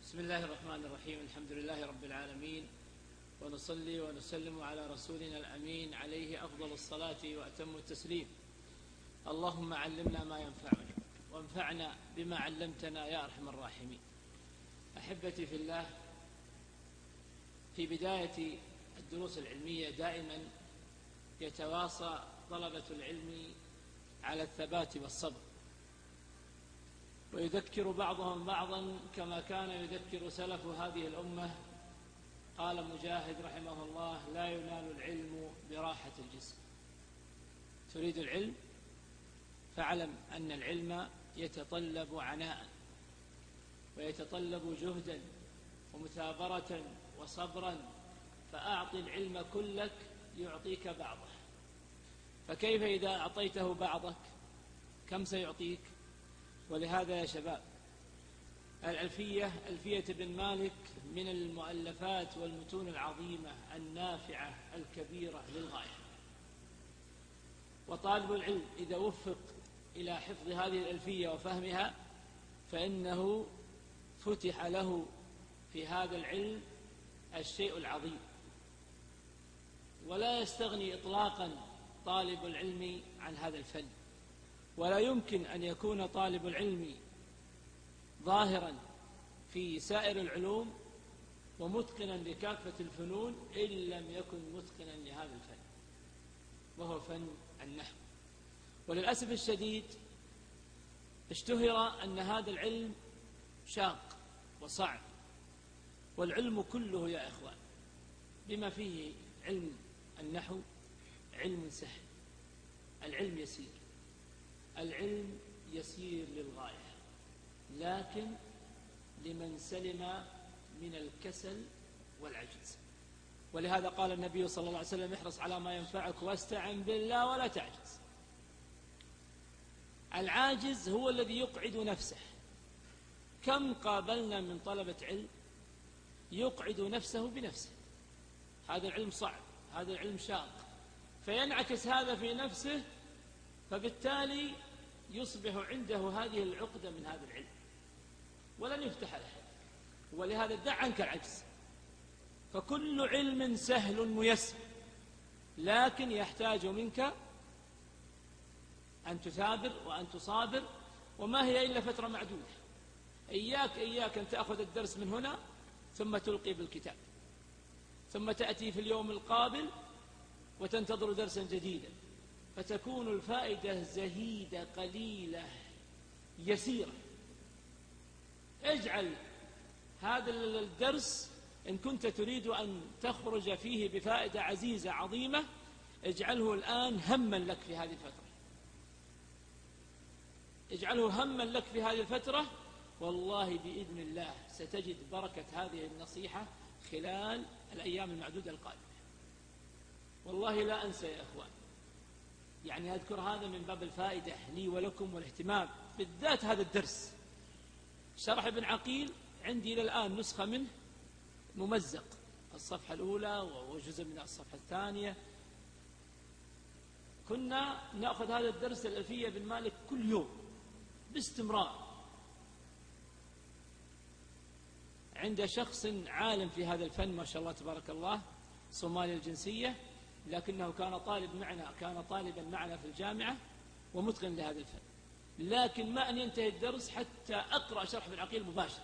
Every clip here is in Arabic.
بسم الله الرحمن الرحيم. الحمد لله رب العالمين، ونصلي ونسلم على رسولنا الأمين عليه أفضل الصلاة وأتم التسليم. اللهم علمنا ما ينفعنا وانفعنا بما علمتنا يا أرحم الراحمين. أحبتي في الله، في بداية الدروس العلمية دائما يتواصى طلبة العلم على الثبات والصبر، ويذكر بعضهم بعضا كما كان يذكر سلف هذه الأمة. قال مجاهد رحمه الله: لا ينال العلم براحة الجسم. تريد العلم فاعلم أن العلم يتطلب عناء، ويتطلب جهدا ومثابرة وصبرا، فأعط العلم كلك يعطيك بعضه. فكيف إذا أعطيته بعضك كم سيعطيك؟ ولهذا يا شباب، ألفية بن مالك من المؤلفات والمتون العظيمة النافعة الكبيرة للغاية. وطالب العلم إذا وفق إلى حفظ هذه الألفية وفهمها فإنه فتح له في هذا العلم الشيء العظيم. ولا يستغني إطلاقا طالب العلم عن هذا الفن، ولا يمكن أن يكون طالب العلم ظاهرا في سائر العلوم ومتقنا لكافة الفنون إن لم يكن متقنا لهذا الفن، وهو فن النحو. وللأسف الشديد اشتهر أن هذا العلم شاق وصعب، والعلم كله يا إخوان بما فيه علم النحو علم سهل. العلم يسير، العلم يسير للغاية، لكن لمن سلم من الكسل والعجز. ولهذا قال النبي صلى الله عليه وسلم: احرص على ما ينفعك واستعن بالله ولا تعجز. العاجز هو الذي يقعد نفسه. كم قابلنا من طلبة علم يقعد نفسه بنفسه. هذا العلم صعب، هذا العلم شاق، فينعكس هذا في نفسه، فبالتالي يصبح عنده هذه العقدة من هذا العلم ولن يفتح له. ولهذا دع عنك العجز، فكل علم سهل ميسر، لكن يحتاج منك أن تثابر وأن تصابر، وما هي إلا فترة معدودة. إياك أن تأخذ الدرس من هنا ثم تلقي بالكتاب، ثم تأتي في اليوم القابل وتنتظر درسا جديدا، فتكون الفائدة زهيدة قليلة يسيرة. اجعل هذا الدرس إن كنت تريد أن تخرج فيه بفائدة عزيزة عظيمة، اجعله الآن هما لك في هذه الفترة، اجعله هما لك في هذه الفترة، والله بإذن الله ستجد بركة هذه النصيحة خلال الأيام المعدودة القادمة. والله لا أنسى يا أخوان، يعني أذكر هذا من باب الفائدة لي ولكم والاهتمام، بالذات هذا الدرس. شرح ابن عقيل عندي إلى الآن نسخة منه ممزق، الصفحة الأولى وجزء من الصفحة الثانية. كنا نأخذ هذا الدرس الألفية بن مالك كل يوم باستمرار عند شخص عالم في هذا الفن ما شاء الله تبارك الله، صومالي الجنسية، لكنه كان طالبا معنا في الجامعة ومتقن لهذا الفن. لكن ما أن ينتهي الدرس حتى أقرأ شرح ابن عقيل مباشرة.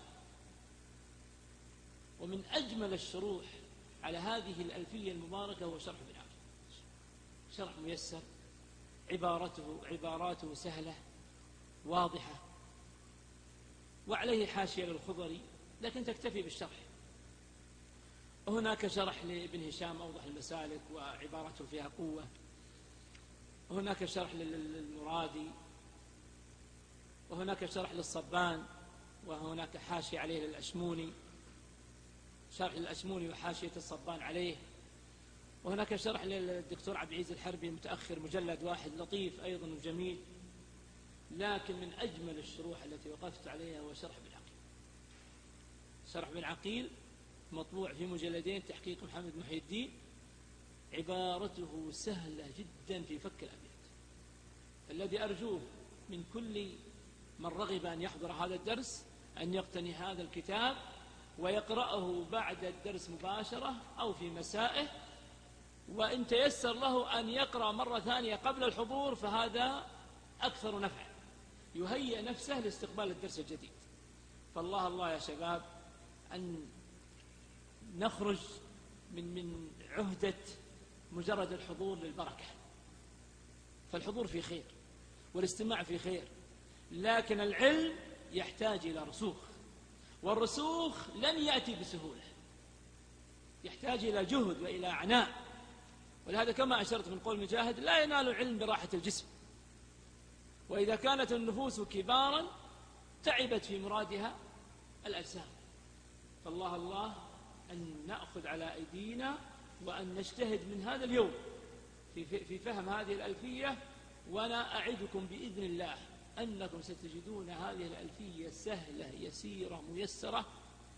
ومن أجمل الشروح على هذه الألفية المباركة هو شرح ابن عقيل، شرح ميسر، عباراته سهلة واضحة، وعليه حاشية للخضري، لكن تكتفي بالشرح. وهناك شرح لابن هشام أوضح المسالك وعبارته فيها قوة، وهناك شرح للمرادي، وهناك شرح للصبان، وهناك حاشية عليه للأشموني، شرح للأشموني وحاشية الصبان عليه، وهناك شرح للدكتور عبد العزيز الحربي متأخر مجلد واحد لطيف أيضا وجميل. لكن من أجمل الشروح التي وقفت عليها هو شرح ابن عقيل. شرح ابن عقيل مطبوع في مجلدين، تحقيق محمد محي الدين، عبارته سهلة جدا في فك الأبيات. الذي أرجوه من كل من رغب أن يحضر هذا الدرس أن يقتني هذا الكتاب ويقرأه بعد الدرس مباشرة أو في مسائه، وإن تيسر له أن يقرأ مرة ثانية قبل الحضور فهذا أكثر نفعا، يهيئ نفسه لاستقبال الدرس الجديد. فالله الله يا شباب أن نخرج من عهدة مجرد الحضور للبركة، فالحضور في خير والاستماع في خير، لكن العلم يحتاج إلى رسوخ، والرسوخ لن يأتي بسهولة، يحتاج إلى جهد وإلى عناء. ولهذا كما أشرت من قول مجاهد: لا ينال العلم براحة الجسم، وإذا كانت النفوس كبارا تعبت في مرادها الأجسام. فالله الله أن نأخذ على أيدينا وأن نجتهد من هذا اليوم في فهم هذه الألفية، وأنا أعدكم بإذن الله أنكم ستجدون هذه الألفية سهلة يسيرة ميسرة،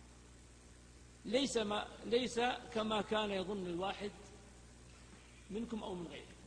ليس كما كان يظن الواحد منكم أو من غيره.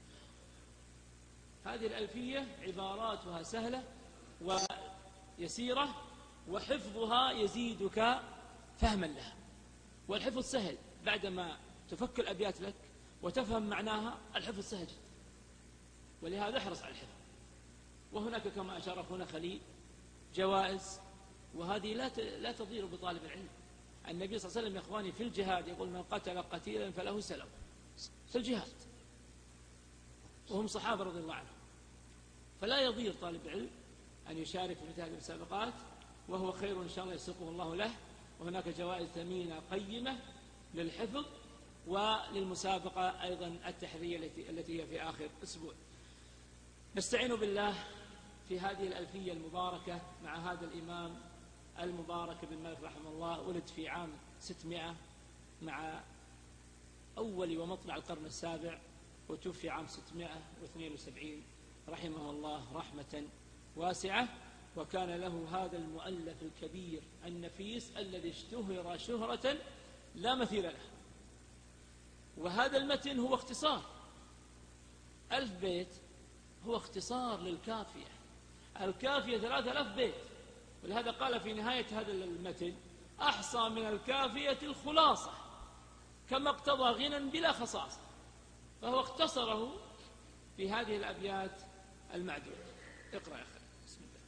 هذه الألفية عباراتها سهلة ويسيرة، وحفظها يزيدك فهما لها. والحفظ سهل بعدما تفك الأبيات لك وتفهم معناها، الحفظ سهل جدا، ولهذا احرص على الحفظ. وهناك كما أشار أخونا خليل جوائز، وهذه لا تضير بطالب العلم. النبي صلى الله عليه وسلم يا إخواني في الجهاد يقول: من قتل قتيلا فله سلب في الجهاد، وهم صحابة رضي الله عنهم. فلا يضير طالب العلم أن يشارك في مثل هذه المسابقات، وهو خير إن شاء الله يسوقه الله له. وهناك جوائز ثمينة قيمة للحفظ وللمسابقة أيضا التحرية التي هي في آخر أسبوع. نستعين بالله في هذه الألفية المباركة مع هذا الإمام المبارك بن مالك رحمه الله. ولد في عام 600 مع أول ومطلع القرن السابع، وتوفي عام 672 رحمه الله رحمة واسعة. وكان له هذا المؤلف الكبير النفيس الذي اشتهر شهرة لا مثيل له. وهذا المتن هو اختصار 1000 بيت، هو اختصار للكافية. الكافية 3000 بيت، ولهذا قال في نهاية هذا المتن: أحصى من الكافية الخلاصة، كما اقتضى غنى بلا خصاصة. فهو اختصره في هذه الأبيات المعدودة. اقرأ يا أخي. بسم الله.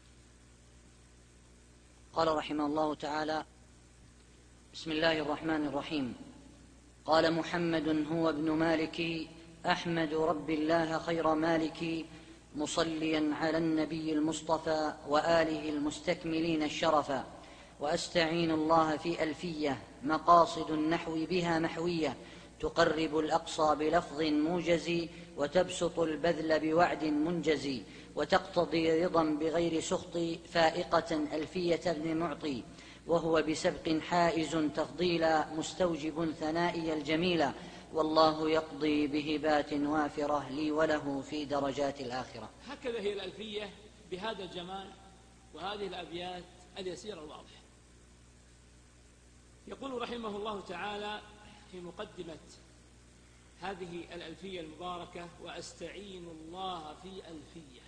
قال رحمه الله تعالى: بسم الله الرحمن الرحيم. قال: محمد هو ابن مالك، أحمد رب الله خير مالك، مصليا على النبي المصطفى وآله المستكملين الشرفا. وأستعين الله في ألفية، مقاصد النحو بها محوية، تقرب الأقصى بلفظ موجز، وتبسط البذل بوعد منجز، وتقتضي رضا بغير سخط، فائقة ألفية ابن معطي. وهو بسبق حائز تفضيلا، مستوجب ثنائي الجميلا، والله يقضي بهبات وافرة لي وله في درجات الآخرة. هكذا هي الألفية بهذا الجمال وهذه الأبيات اليسيرة الواضحة. يقول رحمه الله تعالى في مقدمة هذه الألفية المباركة: وأستعين الله في ألفية.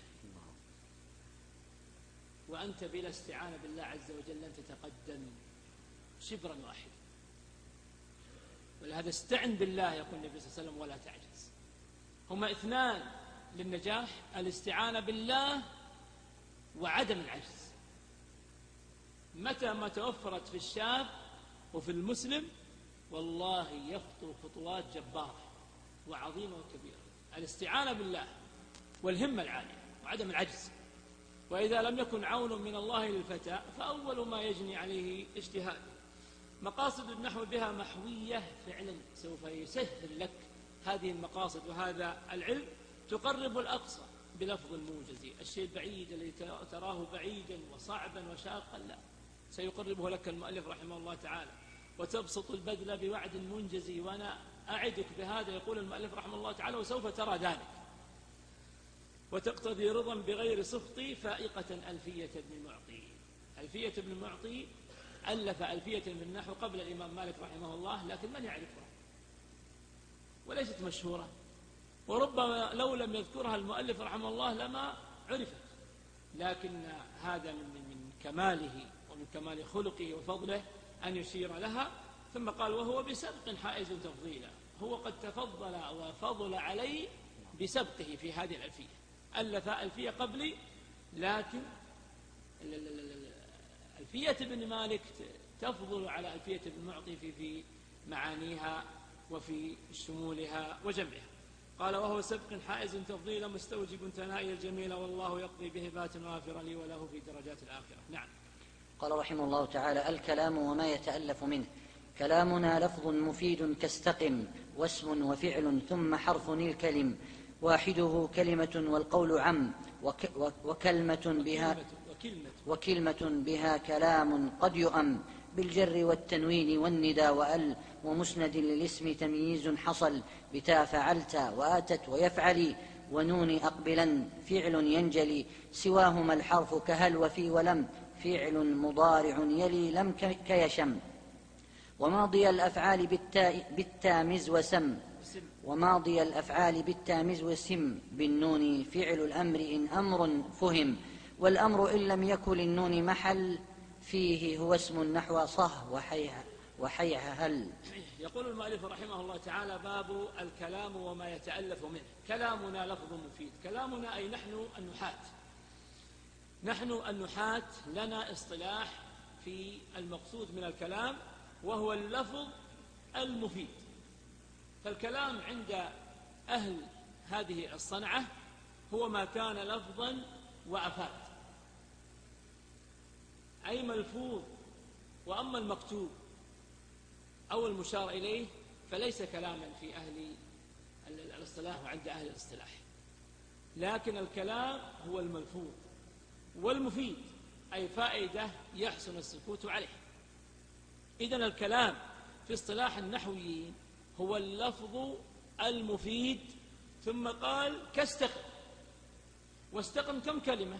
وأنت بلا استعانة بالله عز وجل لن تتقدم شبرا واحدا. ولهذا استعن بالله يقول النبي صلى الله عليه وسلم ولا تعجز. هما اثنان للنجاح: الاستعانة بالله وعدم العجز. متى ما توفرت في الشاب وفي المسلم والله يخطو خطوات جبارة وعظيمة وكبيرة. الاستعانة بالله والهمة العالية وعدم العجز. وإذا لم يكن عون من الله للفتى فأول ما يجني عليه اجتهاد. مقاصد النحو بها محوية، فعلا سوف يسهل لك هذه المقاصد وهذا العلم. تقرب الأقصى بلفظ موجز، الشيء البعيد الذي تراه بعيدا وصعبا وشاقا لا، سيقربه لك المؤلف رحمه الله تعالى. وتبسط البذل بوعد منجز، وأنا أعدك بهذا يقول المؤلف رحمه الله تعالى، وسوف ترى ذلك. وتقتضي رضا بغير سخط، فائقة ألفية ابن معطي. ألفية ابن معطي ألف ألفية من النحو قبل الإمام مالك رحمه الله، لكن من يعرفها وليست مشهورة، وربما لو لم يذكرها المؤلف رحمه الله لما عرفت. لكن هذا من كماله ومن كمال خلقه وفضله أن يشير لها. ثم قال وهو بسبق حائز تفضيلا، هو قد تفضل وفضل علي بسبقه في هذه الألفية. ألف ألفية قبلي، لكن ألفية ابن مالك تفضل على ألفية ابن معطي في معانيها وفي شمولها وجمعها. قال وهو سبق حائز تفضيلا مستوجب ثنائي الجميل، والله يقضي بهبات وافر لي وله في درجات الآخرة. نعم. قال رحمه الله تعالى: الكلام وما يتألف منه. كلامنا لفظ مفيد كاستقم، واسم وفعل ثم حرف الكلم، واحده كلمة والقول عم، وكلمة بها كلام قد يؤم، بالجر والتنوين والندى وأل، ومسند للاسم تمييز حصل، بتا فعلت وآتت ويفعلي، ونون أقبلا فعل ينجلي، سواهما الحرف كهل وفي ولم، فعل مضارع يلي لم كيشم، وماضي الأفعال بالتامز وسم، بالنون فعل الأمر إن أمر فهم، والأمر إن لم يكن للنون محل، فيه هو اسم نحو صه وحيها هل. يقول المؤلف رحمه الله تعالى: باب الكلام وما يتألف منه. كلامنا لفظ مفيد. كلامنا أي نحن النحاة لنا اصطلاح في المقصود من الكلام، وهو اللفظ المفيد. فالكلام عند أهل هذه الصنعة هو ما كان لفظا وأفاد، أي ملفوظ. وأما المكتوب أو المشار إليه فليس كلاما في أهل الاصطلاح وعند أهل الاصطلاح، لكن الكلام هو الملفوظ والمفيد، أي فائدة يحسن السكوت عليه. إذن الكلام في اصطلاح النحويين هو اللفظ المفيد. ثم قال كاستقم. واستقم كم كلمة؟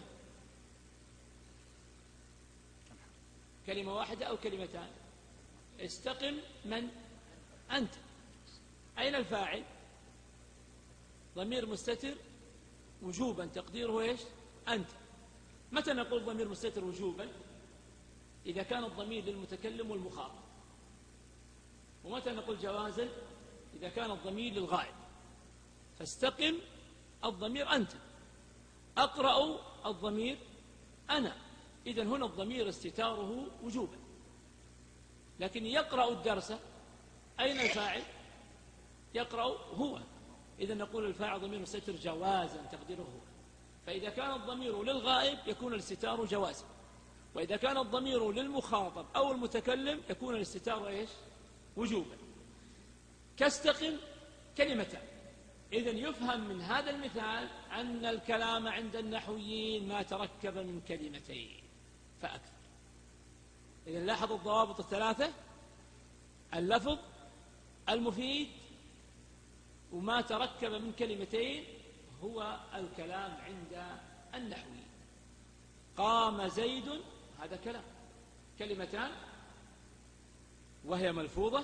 كلمة واحدة أو كلمتان؟ استقم من؟ أنت. أين الفاعل؟ ضمير مستتر وجوبا، تقديره إيش؟ أنت. متى نقول ضمير مستتر وجوبا؟ إذا كان الضمير للمتكلم والمخاطب. ومتى نقول جوازا؟ إذا كان الضمير للغائب. فاستقم الضمير أنت، أقرأ الضمير أنا. إذن هنا الضمير استتاره وجوبا. لكن يقرأ الدرس، أين الفاعل؟ يقرأ هو. إذن نقول الفاعل ضمير مستتر جوازا، تقديره هو. فإذا كان الضمير للغائب يكون الاستتار جوازا، وإذا كان الضمير للمخاطب أو المتكلم يكون الاستتار إيش؟ وجوبا. كاستقم كلمتان. إذن يفهم من هذا المثال أن الكلام عند النحويين ما تركب من كلمتين فأكثر. إذن لاحظوا الضوابط الثلاثة: اللفظ المفيد، وما تركب من كلمتين هو الكلام عند النحويين. قام زيد، هذا كلام، كلمتان وهي ملفوظة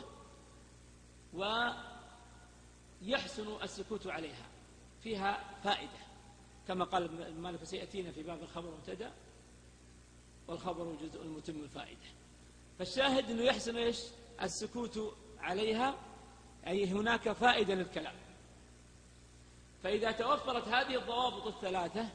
ويحسن السكوت عليها، فيها فائدة، كما قال المؤلف سيأتينا في باب الخبر مبتدأ والخبر جزء المتم الفائدة. فالشاهد أنه يحسن إيش؟ السكوت عليها، أي هناك فائدة للكلام. فإذا توفرت هذه الضوابط الثلاثة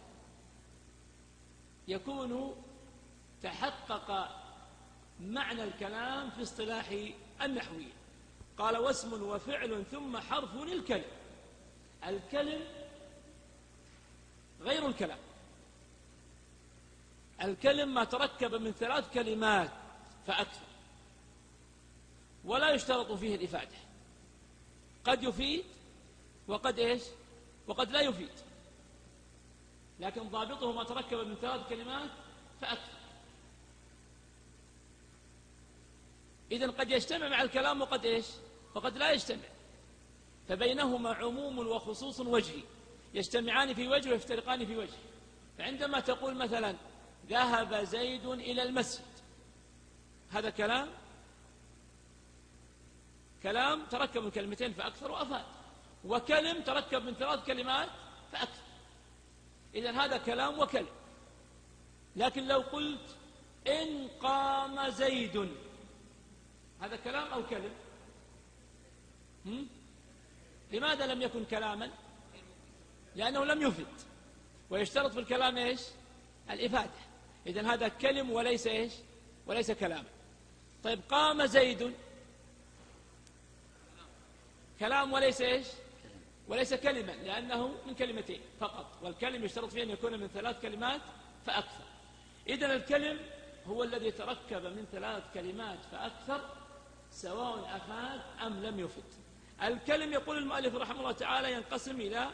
يكون تحقق معنى الكلام في اصطلاح النحويين. قال واسم وفعل ثم حرف الكلم. الكلم غير الكلام. الكلم ما تركب من 3 كلمات فأكثر، ولا يشترط فيه الإفادة. قد يفيد وقد إيش؟ وقد لا يفيد، لكن ضابطه ما تركب من 3 كلمات فأكثر. إذن قد يجتمع مع الكلام وقد إيش؟ وقد لا يجتمع. فبينهما عموم وخصوص وجهي، يجتمعان في وجه ويفترقان في وجه. فعندما تقول مثلا ذهب زيد إلى المسجد، هذا كلام تركب من كلمتين فأكثر وأفاد، وكلم تركب من 3 كلمات فأكثر. إذن هذا كلام وكلم. لكن لو قلت إن قام زيد، هذا كلام أو كلم؟ لماذا لم يكن كلاما؟ لأنه لم يفد، ويشترط في الكلام إيش؟ الإفادة. إذن هذا كلم وليس إيش؟ وليس كلاما. طيب قام زيد، كلام وليس إيش؟ وليس كلمة، لأنه من كلمتين فقط، والكلم يشترط فيه أن يكون من 3 كلمات فأكثر. إذن الكلم هو الذي تركب من 3 كلمات فأكثر، سواء أفاد أم لم يفد. الكلم يقول المؤلف رحمه الله تعالى ينقسم إلى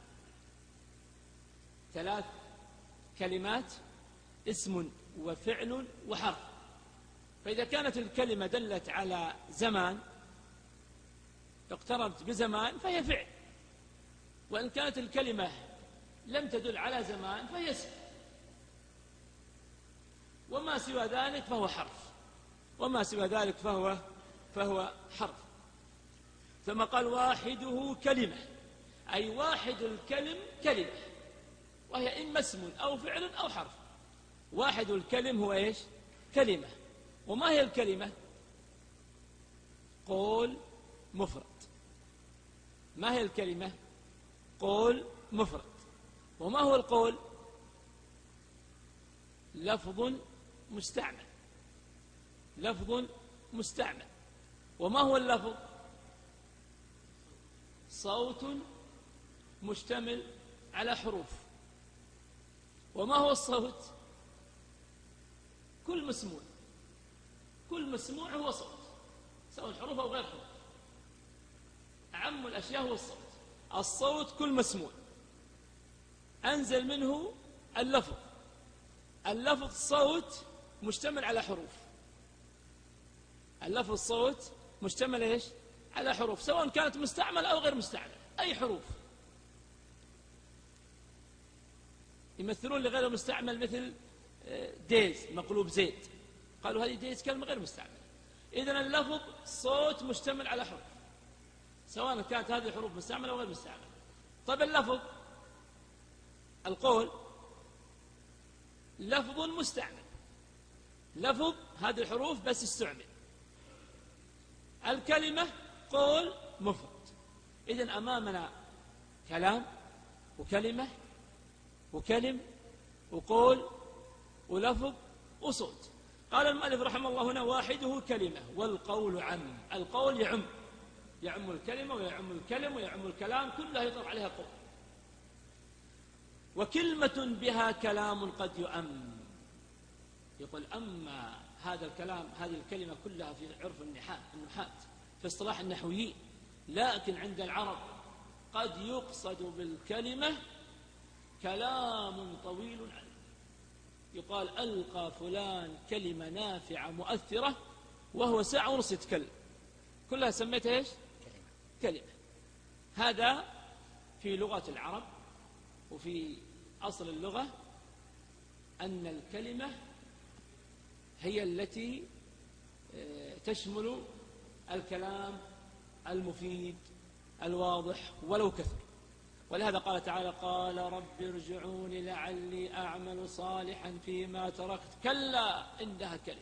3 كلمات: اسم وفعل وحرف. فإذا كانت الكلمة دلت على زمان اقتربت بزمان فهي فعل، وإن كانت الكلمة لم تدل على زمان فهي اسم، وما سوى ذلك فهو حرف، وما سوى ذلك فهو حرف. ثم قال واحده كلمة، أي واحد الكلم كلمة، وهي إما اسم أو فعل أو حرف. واحد الكلم هو إيش؟ كلمة. وما هي الكلمة؟ قول مفرد. ما هي الكلمة؟ قول مفرد. وما هو القول؟ لفظ مستعمل. لفظ مستعمل. وما هو اللفظ؟ صوت مشتمل على حروف. وما هو الصوت؟ كل مسموع. كل مسموع هو صوت، سواء حروف أو غير حروف. أعم الأشياء هو الصوت. الصوت كل مسموع، أنزل منه اللفظ. اللفظ صوت مشتمل على حروف. اللفظ صوت مشتمل إيش؟ على حروف، سواء كانت مستعملة أو غير مستعملة، أي حروف. يمثلون لغير مستعمل مثل ديز مقلوب زيت، قالوا هذه ديز كلمة غير مستعملة. إذن اللفظ صوت مشتمل على حروف، سواء كانت هذه الحروف مستعملة أو غير مستعملة. طيب اللفظ، القول لفظ مستعمل، لفظ هذه الحروف بس استعمل. الكلمة قول مفرد. إذن أمامنا كلام وكلمة وكلم وقول ولفظ وصوت. قال المؤلف رحمه الله هنا واحده كلمة والقول عم. القول يعم الكلمة ويعم الكلم ويعم الكلام، كلها يطلق عليها قول. وكلمة بها كلام قد يؤم. يقول أما هذا الكلام، هذه الكلمة كلها في عرف النحاة في اصطلاح النحويين، لكن عند العرب قد يقصد بالكلمة كلام طويل عنه. يقال ألقى فلان كلمة نافعة مؤثرة وهو ساعة ونص يتكلم، كلها سميتها إيش؟ كلمة. هذا في لغة العرب. وفي أصل اللغة أن الكلمة هي التي تشمل الكلام المفيد الواضح ولو كثر. ولهذا قال تعالى قال رب ارجعون لعلي أعمل صالحا فيما تركت كلا إنها كلمة،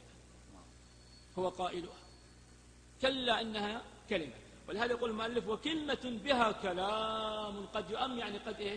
هو قائلها، كلا إنها كلمة. ولهذا يقول المؤلف وكلمة بها كلام قد يؤم، يعني قد إيش؟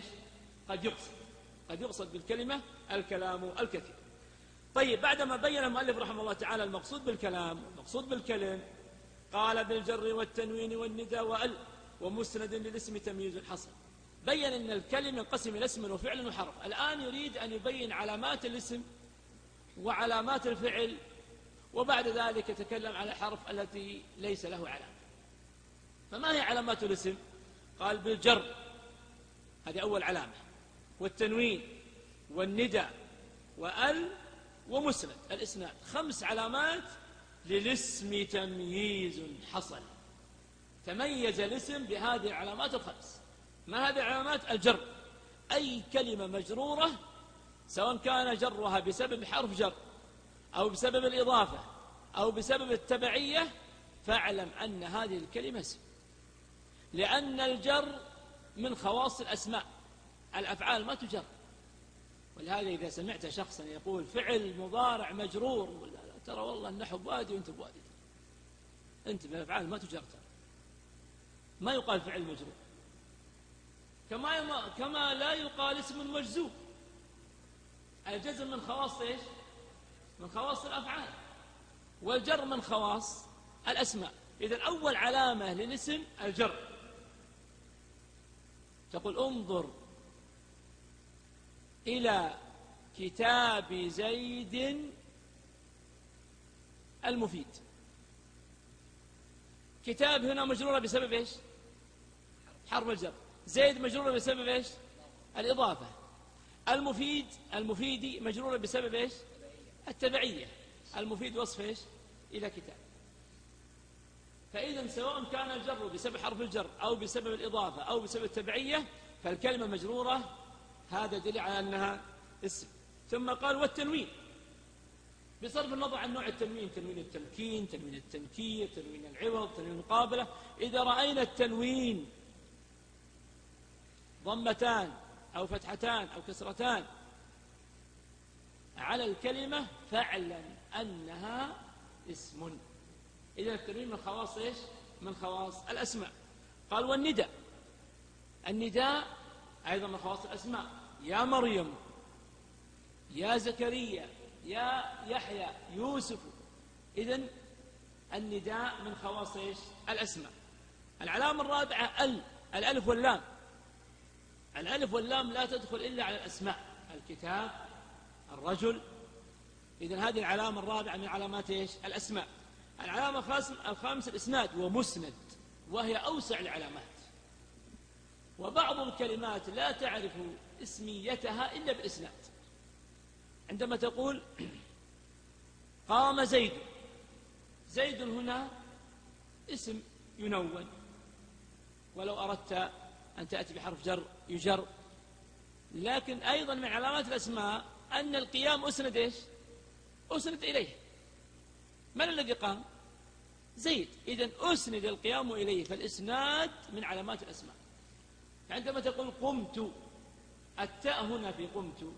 قد يقصد بالكلمة الكلام الكثير. طيب بعدما بين المؤلف رحمه الله تعالى المقصود بالكلام والمقصود بالكلم، قال بالجر والتنوين والندى وأل ومسند للاسم تمييز حصل. بين أن الكلم ينقسم إلى اسم وفعل وحرف. الآن يريد أن يبين علامات الاسم وعلامات الفعل، وبعد ذلك يتكلم على الحرف التي ليس له علامة. فما هي علامات الاسم؟ قال بالجر، هذه أول علامة، والتنوين والندى وأل ومسند الإسناد. 5 علامات للاسم تمييز حصل. تميز الاسم بهذه العلامات ال5. ما هذه العلامات؟ الجر، أي كلمة مجرورة سواء كان جرها بسبب حرف جر أو بسبب الإضافة أو بسبب التبعية، فاعلم أن هذه الكلمة اسم، لأن الجر من خواص الأسماء، الأفعال ما تجر. ولهذا إذا سمعت شخصا يقول فعل مضارع مجرور، لا ترى والله النحو بوادي وانت بوادي، انتبه، الأفعال ما تجر، ما يقال فعل مجرور، كما لا يقال اسم مجزوم. الجزم من خواص ايش؟ من خواص الأفعال، والجر من خواص الأسماء. إذن أول علامة للاسم الجر. تقول انظر إلى كتاب زيد المفيد. كتاب هنا مجرورة بسبب ايش؟ حرف الجر. زيد مجرورة بسبب ايش؟ الإضافة. المفيد مجرورة بسبب ايش؟ التبعية. المفيد وصف ايش؟ إلى كتاب. فإذا سواء كان الجر بسبب حرف الجر أو بسبب الإضافة أو بسبب التبعية فالكلمة مجرورة، هذا دليل على أنها اسم. ثم قال والتنوين، بصرف النظر عن نوع التنوين، تنوين التمكين، تنوين التنكير، تنوين العوض، تنوين المقابلة. إذا رأينا التنوين ضمتان أو فتحتان أو كسرتان على الكلمة فاعلم أنها اسم. إذا التنوين من خواص إيش؟ من خواص الأسماء. قال والنداء، النداء أيضا من خواص الأسماء. يا مريم، يا زكريا، يا يحيى، يوسف. إذن النداء من خواص إيش؟ الأسماء. العلامة الرابعة الألف واللام. الألف واللام لا تدخل إلا على الأسماء، الكتاب، الرجل. إذن هذه العلامة الرابعة من علامات إيش؟ الأسماء. العلامة الخامسة الإسناد ومسند، وهي أوسع العلامات. وبعض الكلمات لا تعرف اسميتها إلا بالإسناد. عندما تقول قام زيد، زيد هنا اسم ينون، ولو أردت أن تأتي بحرف جر يجر. لكن أيضا من علامات الأسماء أن القيام أسند إيش؟ أسند إليه. من الذي قام؟ زيد. إذن أسند القيام إليه، فالإسناد من علامات الأسماء. عندما تقول قمت، التاء هنا في قمت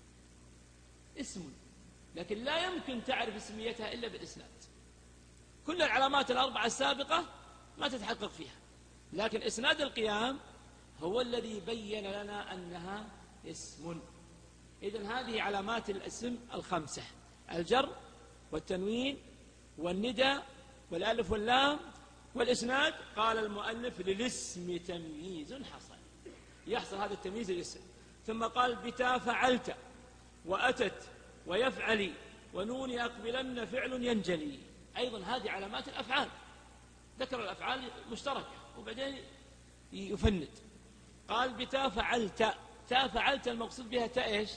اسم، لكن لا يمكن تعرف اسميتها إلا بالإسناد. كل العلامات الأربعة السابقة ما تتحقق فيها، لكن إسناد القيام هو الذي بين لنا أنها اسم. إذن هذه علامات الاسم الخمسة: الجر والتنوين والندى والألف واللام والإسناد. قال المؤلف للاسم تمييز حصل، يحصل هذا التمييز للاسم. ثم قال بتا فعلت وأتت ويفعلي ونون أقبلن فعل ينجلي. أيضا هذه علامات الأفعال، ذكر الأفعال مشتركة وبعدين يفند. قال بتا فعلت، تا فعلت المقصود بها تاء إيش؟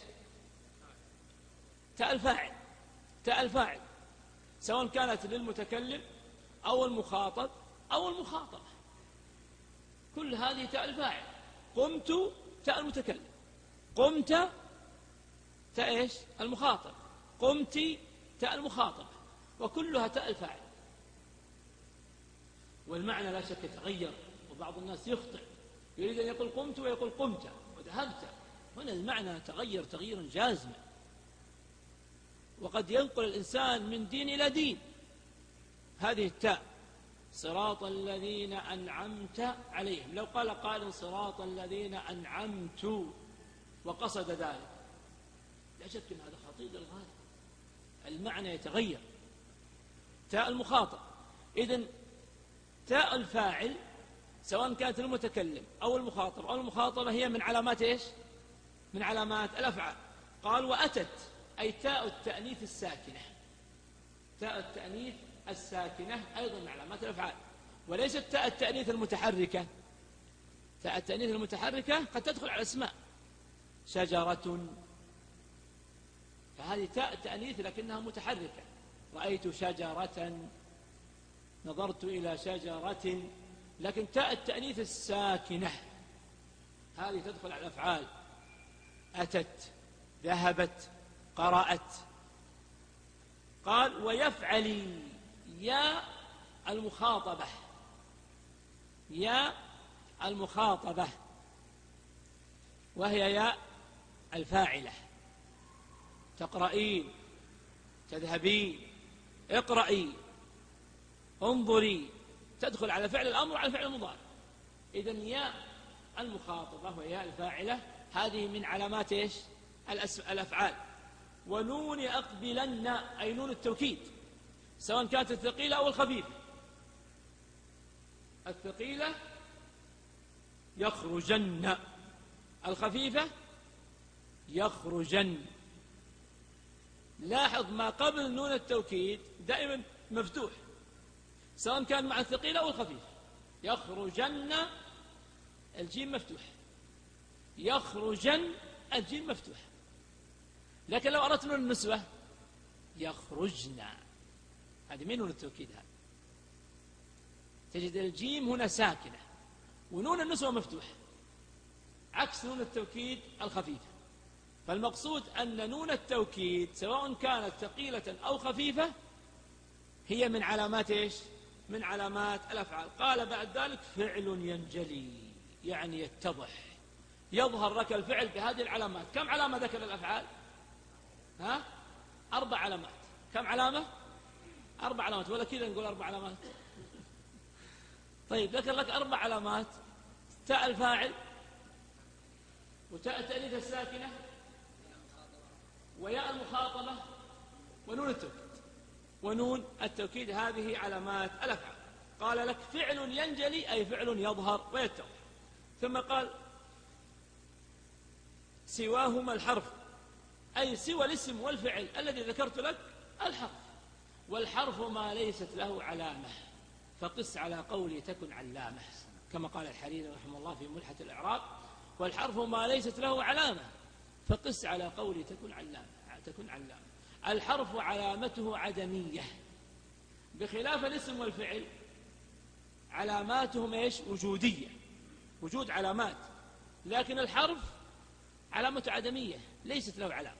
تاء الفاعل. تاء الفاعل سواء كانت للمتكلم أو المخاطب أو المخاطبة، كل هذه تاء الفاعل. قمت تاء المتكلم، قمت تاء إيش؟ المخاطب، قمت تاء المخاطبة، وكلها تاء الفاعل. والمعنى لا شك يتغير، وبعض الناس يخطئ، يريد أن يقول قمت ويقول قمت وذهبت. هنا المعنى تغير تغييرا جازما، وقد ينقل الإنسان من دين إلى دين. هذه التاء صراط الذين أنعمت عليهم، لو قال قائل صراط الذين أنعمت وقصد ذلك لا شك أن هذا خطير للغاية، المعنى يتغير. تاء المخاطب، إذن تاء الفاعل سواء كانت المتكلم أو المخاطب أو المخاطبة هي من علامات إيش؟ من علامات الأفعال. قال وأتت، أي تاء التأنيث الساكنة. تاء التأنيث الساكنة أيضا من علامات الأفعال، وليست تاء التأنيث المتحركة. تاء التأنيث المتحركة قد تدخل على اسماء، شجرة، فهذه تاء التأنيث لكنها متحركة. رأيت شجرة، نظرت إلى شجرة. لكن تاء التأنيث الساكنة هذه تدخل على الأفعال، أتت، ذهبت، قرأت. قال ويفعلي، يا المخاطبة، يا المخاطبة، وهي يا الفاعلة. تقرأين، تذهبين، اقرأي، انظري تدخل على فعل الأمر وعلى فعل المضارع. إذن ياء المخاطبة وياء الفاعلة هذه من علامات إيش؟ الأفعال. ونون أقبلن أي نون التوكيد، سواء كانت الثقيلة أو الخفيفة. الثقيلة يخرجن، الخفيفة يخرجن. لاحظ ما قبل نون التوكيد دائما مفتوح، سواء كان مع الثقيلة أو الخفيفة. يخرجن الجيم مفتوح، يخرجن الجيم مفتوح. لكن لو أردت نون النسوة يخرجن، هذه من نون التوكيد. هذا تجد الجيم هنا ساكنة ونون النسوة مفتوح، عكس نون التوكيد الخفيفة. فالمقصود أن نون التوكيد سواء كانت ثقيلة أو خفيفة هي من علامات إيش؟ من علامات الأفعال. قال بعد ذلك فعل ينجلي، يعني يتضح، يظهر لك الفعل بهذه العلامات. كم علامة ذكر الأفعال؟ 4 علامات. كم علامة؟ 4 علامات، ولا كذا نقول 4 علامات؟ طيب ذكر لك 4 علامات: تاء الفاعل، وتاء التأنيث الساكنة، وياء المخاطبة، ونون التوكيد. ونون التوكيد هذه علامات الأفعال. قال لك فعل ينجلي أي فعل يظهر ويتضح. ثم قال سواهما الحرف، أي سوى الاسم والفعل الذي ذكرت لك الحرف. والحرف ما ليست له علامة، فقس على قولي تكن علامة، كما قال الحريري رحمه الله في ملحة الإعراب: والحرف ما ليست له علامة فقس على قولي تكن علامة. تكن علامة. الحرف علامته عدمية، بخلاف الاسم والفعل علاماتهم ايش؟ وجودية، وجود علامات. لكن الحرف علامة عدمية، ليست له علامة،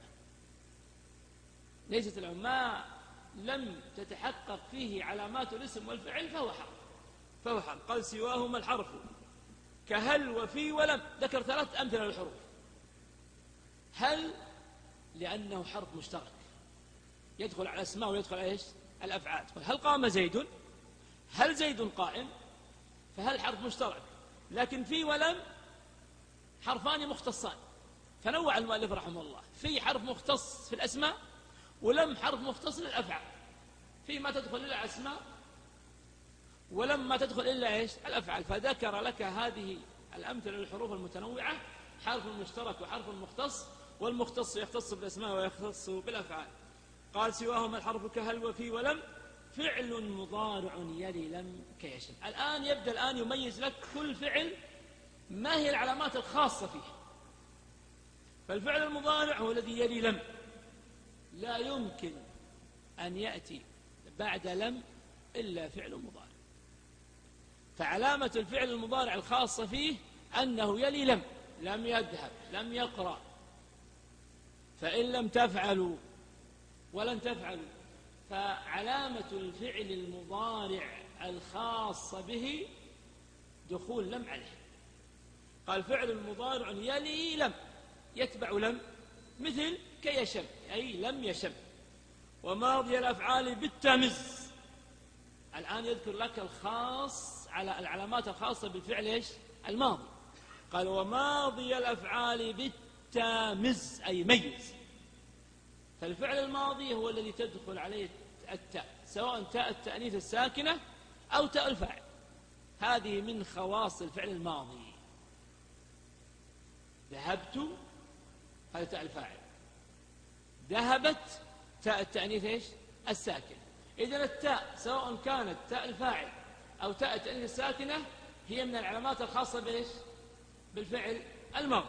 ليست له. ما لم تتحقق فيه علامات الاسم والفعل فهو حرف. قال سواهما الحرف كهل وفي ولم. ذكر 3 أمثلة للحروف. هل لأنه حرف مشترك يدخل على الأسماء ويدخل على ايش؟ الأفعال. هل قام زيد؟ هل زيد قائم؟ فهل حرف مشترك. لكن في ولم حرفان مختصان، فنوع المؤلف رحمه الله: في حرف مختص في الأسماء، ولم حرف مختص للأفعال. في ما تدخل إلا الأسماء، ولم ما تدخل إلا ايش؟ الأفعال. فذكر لك هذه الأمثلة للحروف المتنوعة: حرف مشترك وحرف مختص، والمختص يختص بالأسماء ويختص بالأفعال. قال سواهما الحرف كهل وفي ولم فعل مضارع يلي لم كيشن. الآن يبدأ يميز لك كل فعل ما هي العلامات الخاصة فيه. فالفعل المضارع هو الذي يلي لم، لا يمكن أن يأتي بعد لم إلا فعل مضارع. فعلامة الفعل المضارع الخاصة فيه أنه يلي لم. لم يذهب، لم يقرأ. فإن لم تفعلوا ولن تفعلوا. فعلامة الفعل المضارع الخاصة به دخول لم عليه. قال فعل المضارع يلي لم، يتبع لم، مثل كيشم أي لم يشم. وماضي الأفعال بالتمز. الآن يذكر لك الخاص على العلامات الخاصة بالفعل ايش؟ الماضي. قال وماضي الأفعال بالتامز أي ميز. فالفعل الماضي هو الذي تدخل عليه التاء، سواء تاء التأنيث الساكنة أو تاء الفاعل. هذه من خواص الفعل الماضي. ذهبت هذا تاء الفاعل، ذهبت تاء التأنيث ايش؟ الساكنة. إذن التاء سواء كانت تاء الفاعل أو تاء التأنيث الساكنة هي من العلامات الخاصة بايش؟ بالفعل الماضي.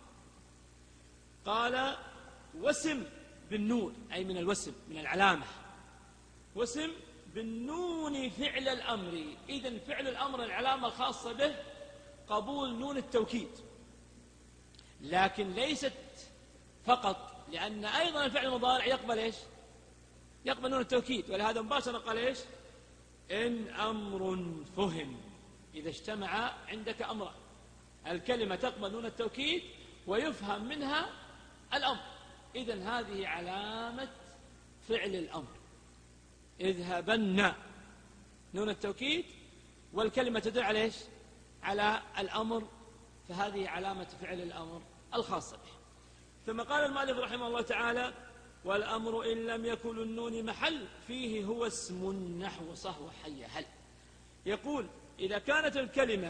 قال وسم بالنون أي من الوسم، من العلامة. وسم بالنون فعل الأمر. إذن فعل الأمر العلامة الخاصة به قبول نون التوكيد، لكن ليست فقط، لأن أيضا الفعل المضارع يقبل ايش؟ يقبل نون التوكيد. ولهذا مباشرة قال ايش؟ إن أمر فهم. إذا اجتمع عندك أمران، الكلمة تقبل نون التوكيد ويفهم منها الأمر. إذن هذه علامة فعل الأمر. اذهبن نون التوكيد والكلمة تدل على إيش؟ على الأمر، فهذه علامة فعل الأمر الخاصة به. ثم قال المؤلف رحمه الله تعالى: والأمر إن لم يكن النون محل فيه هو اسم نحو صهو حي هل. يقول إذا كانت الكلمة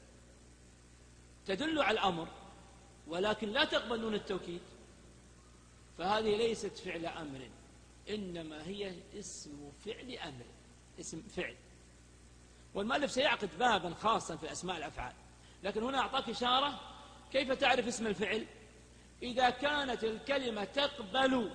تدل على الأمر ولكن لا تقبل نون التوكيد فهذه ليست فعل أمر، إنما هي اسم فعل أمر، اسم فعل. والمؤلف سيعقد بابا خاصا في أسماء الأفعال، لكن هنا أعطاك إشارة كيف تعرف اسم الفعل. إذا كانت الكلمة تقبل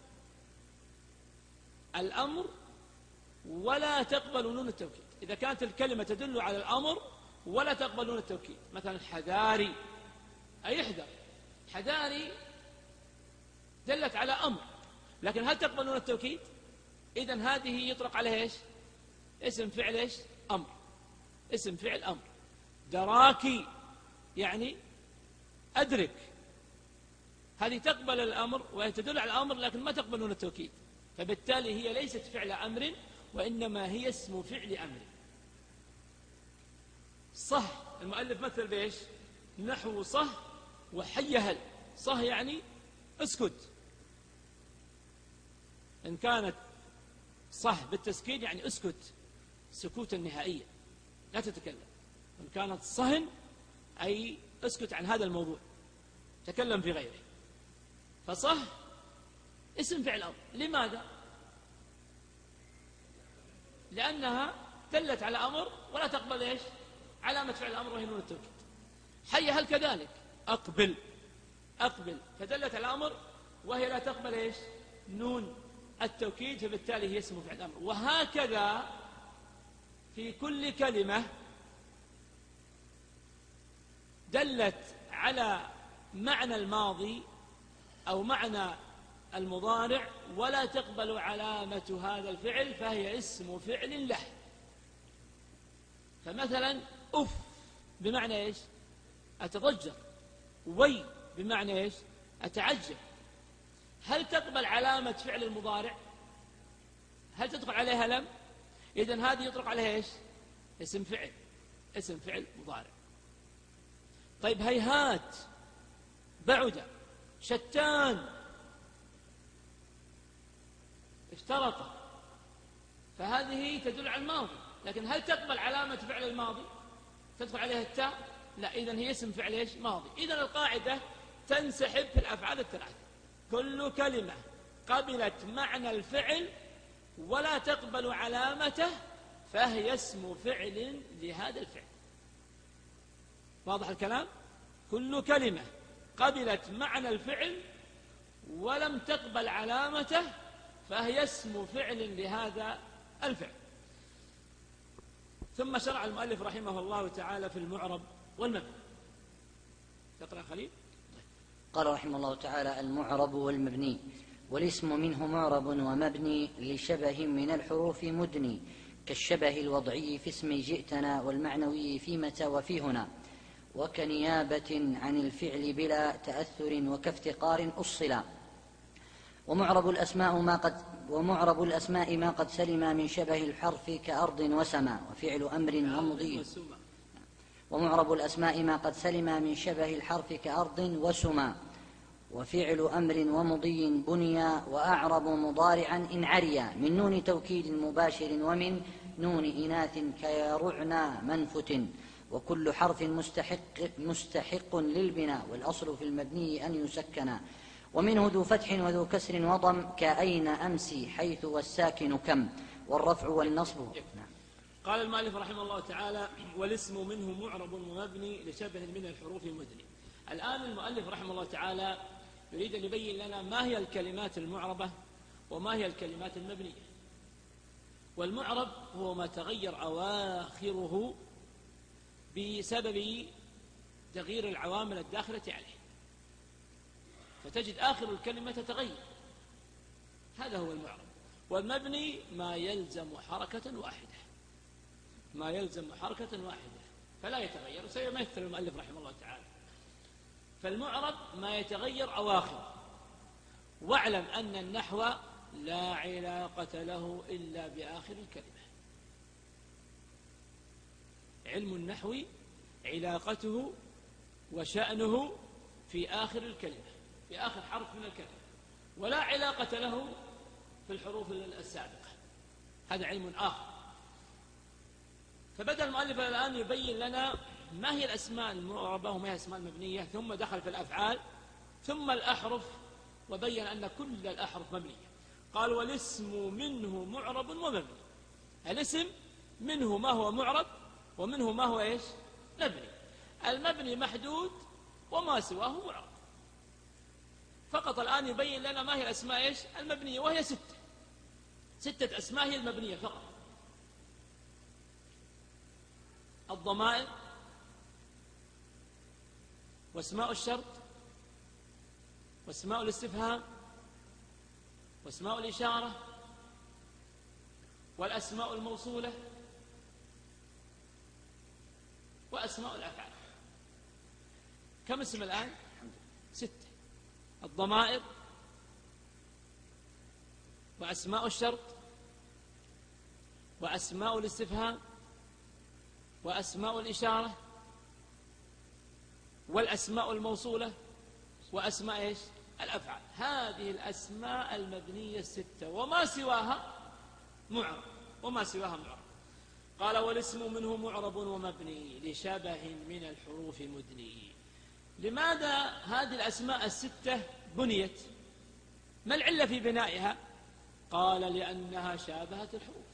الأمر ولا تقبل نون التوكيد، إذا كانت الكلمة تدل على الأمر ولا تقبل نون التوكيد، مثلا حذاري أي احذر، حذاري دلت على أمر لكن هل تقبل نون التوكيد؟ إذن هذه يطلق عليها إيش؟ اسم فعل إيش؟ أمر، اسم فعل أمر. دراكي يعني أدرك، هذه تقبل الأمر وهي تدل على الأمر لكن ما تقبل نون التوكيد، فبالتالي هي ليست فعل أمر وإنما هي اسم فعل أمر. صه المؤلف مثل بإيش؟ نحو صه وحي هل. صه يعني اسكت، إن كانت صه بالتسكين يعني اسكت سكوتا نهائيا لا تتكلم، إن كانت صهن أي اسكت عن هذا الموضوع تكلم في غيره. فصه اسم فعل أمر. لماذا؟ لأنها دلت على أمر ولا تقبل إيش؟ علامة فعل الأمر وهي نون التوكيد. حي هل كذلك، أقبل، أقبل فدلت على الأمر وهي لا تقبل إيش؟ نون التوكيد، فبالتالي هي اسم فعل الأمر. وهكذا في كل كلمة دلت على معنى الماضي أو معنى المضارع ولا تقبل علامة هذا الفعل فهي اسم فعل له. فمثلا أف بمعنى إيش؟ أتضجر، وي بمعنى إيش؟ أتعجب. هل تقبل علامة فعل المضارع؟ هل تدخل عليها لم؟ إذن هذه يطلق عليها إيش؟ اسم فعل، اسم فعل مضارع. طيب هيهات، بعد، شتان، افترط، فهذه تدل على الماضي، لكن هل تقبل علامة فعل الماضي؟ تدخل عليها التاء؟ لا، إذن هي اسم فعل إيش؟ ماضي. إذن القاعدة تنسحب في الأفعال الثلاثة، كل كلمة قبلت معنى الفعل ولا تقبل علامته فهي اسم فعل لهذا الفعل. واضح الكلام؟ كل كلمة قبلت معنى الفعل ولم تقبل علامته فهي اسم فعل لهذا الفعل. ثم شرع المؤلف رحمه الله تعالى في المعرب والمبني. تقرأ خليل؟ قال رحمه الله تعالى: المعرب والمبني. والاسم منه معرب ومبني لشبه من الحروف مدني، كالشبه الوضعي في اسم جئتنا، والمعنوي في متى وفي هنا، وكنيابة عن الفعل بلا تأثر وكافتقار أصلا. ومعرب الأسماء ما قد سلم من شبه الحرف كأرض وسماء وفعل أمر ومضي. ومعرب الأسماء ما قد سلم من شبه الحرف كأرض وسماء وفعل أمر ومضي بنيا، وأعرب مضارعا إن عريا من نون توكيد مباشر ومن نون إناث كيرعنا منفت، وكل حرف مستحق للبناء، والأصل في المبني أن يسكنا، ومنه ذو فتح وذو كسر وضم كأين أمسي حيث والساكن كم، والرفع والنصب. قال المؤلف رحمه الله تعالى: والاسم منه معرب ومبني لشبه من الحروف مدني. الآن المؤلف رحمه الله تعالى يريد أن يبين لنا ما هي الكلمات المعربة وما هي الكلمات المبنية. والمعرب هو ما تغير أواخره بسبب تغيير العوامل الداخلة عليه، فتجد آخر الكلمة تتغير، هذا هو المعرب. والمبني ما يلزم حركة واحدة، ما يلزم حركة واحدة فلا يتغير، وسيمثل المؤلف رحمه الله تعالى. فالمعرب ما يتغير أواخر. واعلم أن النحو لا علاقة له إلا بآخر الكلمة، لا علاقة له إلا بآخر الكلمة. لا علاقة له إلا بآخر الكلمة. لا علاقة له إلا بآخر الكلمة. لا علاقة له إلا بآخر الكلمة. لا علاقة له إلا بآخر الكلمة. فلا يتغير. علم النحو علاقته وشأنه في آخر الكلمة، في آخر حرف من الكلمة، ولا علاقة له في الحروف السابقة. هذا علم آخر. فبدأ المؤلف الآن يبين لنا ما هي الأسماء المعربة وما هي الأسماء المبنية، ثم دخل في الأفعال، ثم الأحرف، وبين أن كل الأحرف مبنية. قال والاسم منه معرب ومبني. الاسم منه ما هو معرب ومنه ما هو إيش؟ مبني. المبني محدود وما سواه معرب. فقط الآن يبين لنا ما هي الأسماء إيش؟ المبنية، وهي 6 أسماء هي المبنية فقط: الضمائر، واسماء الشرط، واسماء الاستفهام، واسماء الإشارة، والأسماء الموصولة، وأسماء الأفعال. كم اسم الآن؟ 6: الضمائر، وأسماء الشرط، وأسماء الاستفهام، وأسماء الإشارة، والأسماء الموصولة، وأسماء إيش؟ الأفعال. هذه الأسماء المبنية 6، وما سواها معرب، وما سواها معرب. قال والاسم منه معرب ومبني لشبه من الحروف مدني. لماذا هذه الأسماء 6 بنيت؟ ما العلة في بنائها؟ قال لأنها شابهت الحروف،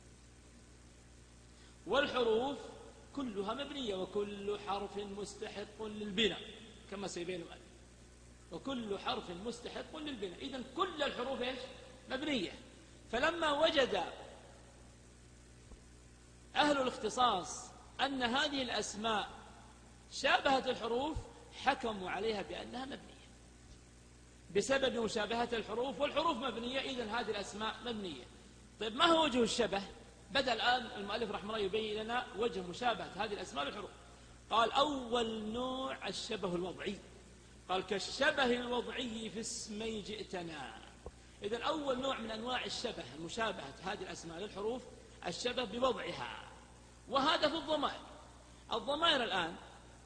والحروف كلها مبنية، وكل حرف مستحق للبناء كما سيبين المؤلف، وكل حرف مستحق للبناء. إذن كل الحروف إيش؟ مبنية. فلما وجد أهل الاختصاص أن هذه الأسماء شابهت الحروف حكموا عليها بأنها مبنية بسبب مشابهة الحروف، والحروف مبنية، إذن هذه الأسماء مبنية. طيب ما هو وجه الشبه؟ بدأ الآن المؤلف رحمه الله يبين لنا وجه مشابهة هذه الأسماء بالحروف. قال أول نوع الشبه الوضعي. قال كالشبه الوضعي في اسمي جئتنا. إذن أول نوع من أنواع الشبه مشابهة هذه الأسماء للحروف الشبه بوضعها، وهذا في الضمائر. الضمائر الآن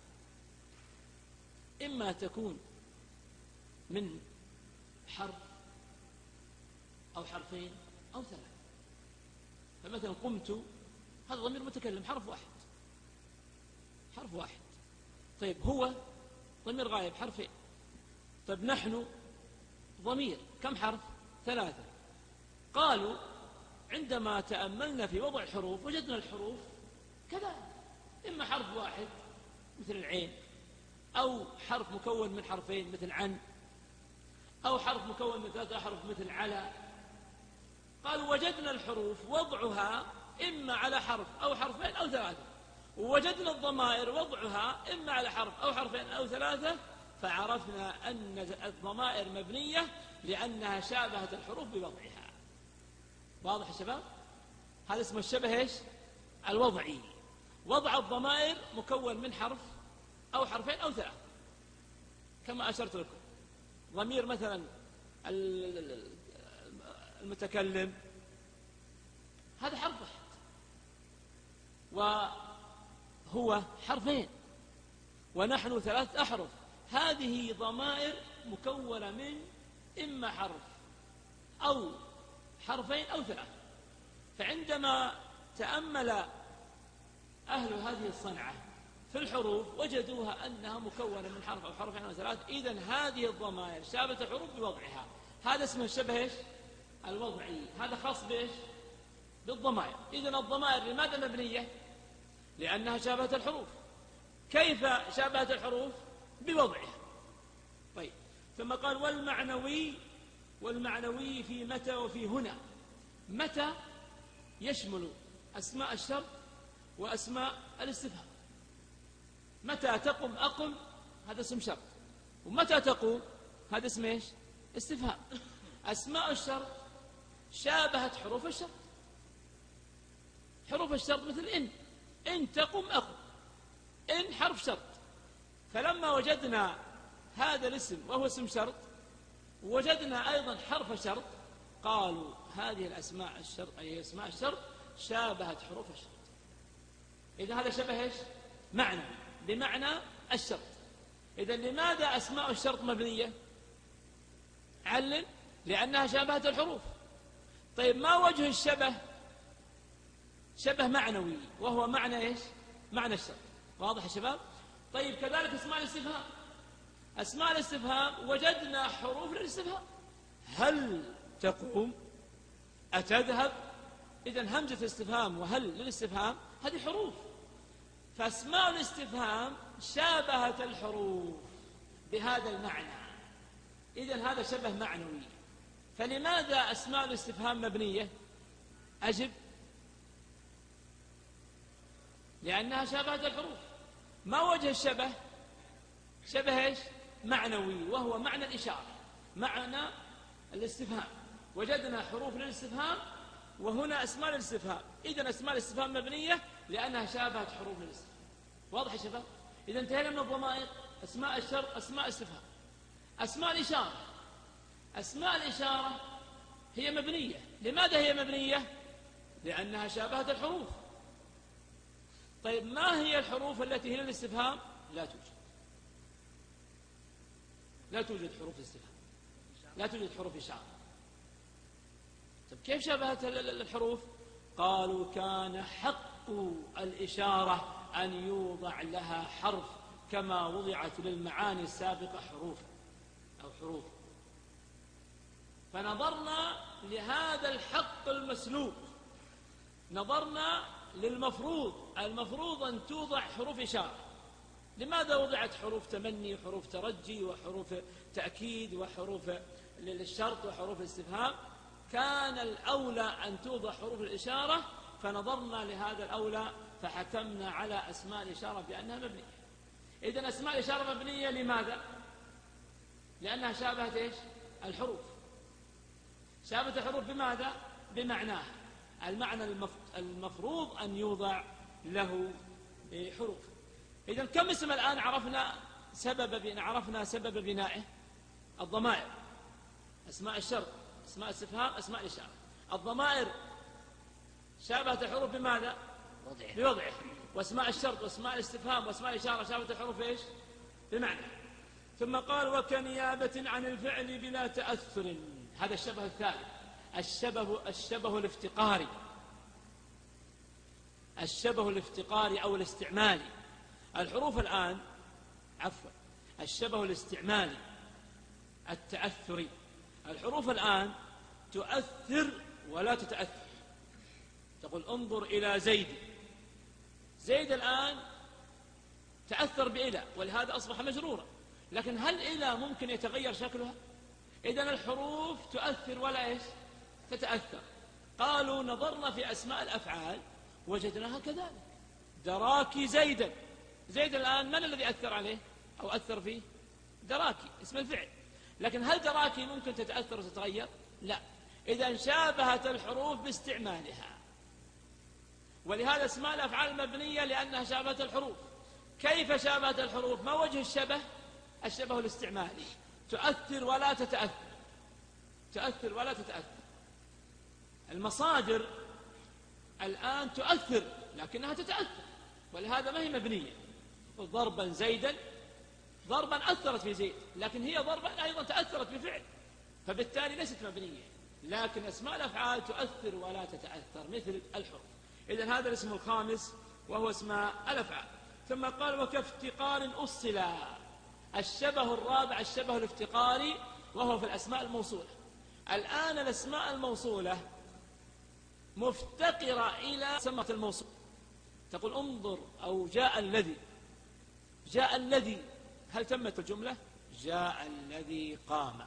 إما تكون من حرف أو حرفين أو 3. فمثلا قمت، هذا ضمير متكلم، حرف واحد. طيب هو ضمير غائب، حرفين. طيب نحن ضمير، كم حرف؟ 3. قالوا عندما تأملنا في وضع الحروف وجدنا الحروف كذا، إما حرف واحد مثل العين، أو حرف مكون من حرفين مثل عن، أو حرف مكون من 3 أحرف مثل على. قالوا وجدنا الحروف وضعها إما على حرف أو حرفين أو 3، ووجدنا الضمائر وضعها إما على حرف أو حرفين أو 3، فعرفنا أن الضمائر مبنية لأنها شابهت الحروف بوضعها. واضح يا شباب؟ هذا اسمه الشبه إيش؟ الوضعي. وضع الضمائر مكون من حرف أو حرفين أو 3، كما أشرت لكم. ضمير مثلا المتكلم هذا حرف واحد، وهو حرفين، ونحن 3 أحرف. هذه ضمائر مكونة من إما حرف أو حرفين أو 3. فعندما تأمل أهل هذه الصنعة في الحروف وجدوها أنها مكونة من حرف أو حرفين أو 3، إذن هذه الضمائر شابهت الحروف بوضعها. هذا اسمه الشبه إيش؟ الوضعي. هذا خاص بإيش؟ بالضمائر. إذن الضمائر لماذا مبنية؟ لأنها شابهت الحروف. كيف شابهت الحروف؟ بوضعها. طيب ثم قال والمعنوي في متى وفي هنا. متى يشمل أسماء الشرط وأسماء الاستفهام. متى تقم أقم، هذا اسم شرط، ومتى تقوم هذا اسم إيش؟ استفهام. أسماء الشرط شابهت حروف الشرط. حروف الشرط مثل إن تقم أقم، إن حرف شرط. فلما وجدنا هذا الاسم وهو اسم شرط، وجدنا أيضا حرف شرط، قالوا هذه الأسماء الشرط، أي أسماء الشرط شابهت حروف الشرط. إذا هذا شبه إيش؟ معنى، بمعنى الشرط. إذا لماذا أسماء الشرط مبنية؟ علل. لأنها شابهت الحروف. طيب ما وجه الشبه؟ شبه معنوي، وهو معنى إيش؟ معنى الشرط. واضح يا شباب؟ طيب كذلك أسماء الاستفهام. أسماء الاستفهام وجدنا حروف للاستفهام. هل تقوم؟ أتذهب؟ إذن همزة الاستفهام وهل للاستفهام هذه حروف، فأسماء الاستفهام شابهت الحروف بهذا المعنى. إذن هذا شبه معنوي. فلماذا أسماء الاستفهام مبنية؟ أجب. لأنها شابهت الحروف. ما وجه الشبه؟ شبه إيش؟ معنوي، وهو معنى الإشارة، معنى الاستفهام. وجدنا حروف للاستفهام وهنا أسماء الاستفهام. إذن أسماء الاستفهام مبنية لأنها شابهت حروف الاستفهام. واضح يا شباب؟ إذا انتهينا من الضمائر. أسماء الشرط، أسماء الاستفهام. أسماء الإشارة. أسماء الإشارة هي مبنية. لماذا هي مبنية؟ لأنها شابهت الحروف. طيب ما هي الحروف التي هي للاستفهام؟ لا توجد. لا توجد حروف استفهام، لا توجد حروف إشارة. طيب كيف شابهت الحروف؟ قالوا كان حق الإشارة أن يوضع لها حرف كما وضعت للمعاني السابقة حروف أو حروف. فنظرنا لهذا الحق المسلوب، نظرنا للمفروض. المفروض أن توضع حروف إشارة. لماذا وضعت حروف تمني وحروف ترجي وحروف تأكيد وحروف للشرط وحروف الاستفهام؟ كان الأولى أن توضع حروف الإشارة، فنظرنا لهذا الأولى فحكمنا على أسماء الإشارة بأنها مبنية. إذن أسماء الإشارة مبنية لماذا؟ لأنها شابهت إيش؟ الحروف. شابهت الحروف بماذا؟ بمعناها. المعنى المفروض أن يوضع له حروف. إذن كم اسم الآن عرفنا سبب بنائه؟ الضمائر. أسماء الشرط، أسماء الاستفهام، أسماء الإشارة. الضمائر شابهت الحروف بماذا؟ بوضعه. وأسماء الشرط وأسماء الاستفهام وأسماء الإشارة شابهت الحروف إيش؟ بمعنى. ثم قال وكنيابة عن الفعل بلا تأثر. هذا الشبه الثالث، الشبه الافتقاري. الشبه الافتقاري أو الاستعمالي. الحروف الآن الشبه الاستعمالي التأثري. الحروف الآن تؤثر ولا تتأثر. تقول انظر إلى زيد. زيد الآن تأثر بإلى ولهذا أصبح مجرورا، لكن هل إلى ممكن يتغير شكلها؟ إذن الحروف تؤثر ولا إيش؟ تتأثر. قالوا نظرنا في أسماء الأفعال وجدناها كذلك. دراكي زيدا. زيد الآن من الذي أثر عليه أو أثر فيه؟ دراكي اسم الفعل. لكن هل دراكي ممكن تتأثر وتتغير؟ لا. إذن شابهت الحروف باستعمالها. ولهذا اسماء الأفعال مبنية لأنها شابهت الحروف. كيف شابهت الحروف؟ ما وجه الشبه؟ الشبه الاستعمالي. تؤثر ولا تتأثر. تؤثر ولا تتأثر. المصادر الآن تؤثر لكنها تتأثر، ولهذا ما هي مبنية. ضربا زيدا، ضربا أثرت في زيد، لكن هي ضربا أيضا تأثرت بفعل، فبالتالي ليست مبنية. لكن أسماء الأفعال تؤثر ولا تتأثر مثل الحروف. إذن هذا الاسم الخامس وهو اسماء الأفعال. ثم قال وكافتقار أصلا. الشبه الرابع الشبه الافتقاري وهو في الأسماء الموصولة. الآن الأسماء الموصولة مفتقرة إلى سمة الموصول. تقول انظر أو جاء الذي. جاء الذي، هل تمت الجملة؟ جاء الذي قام،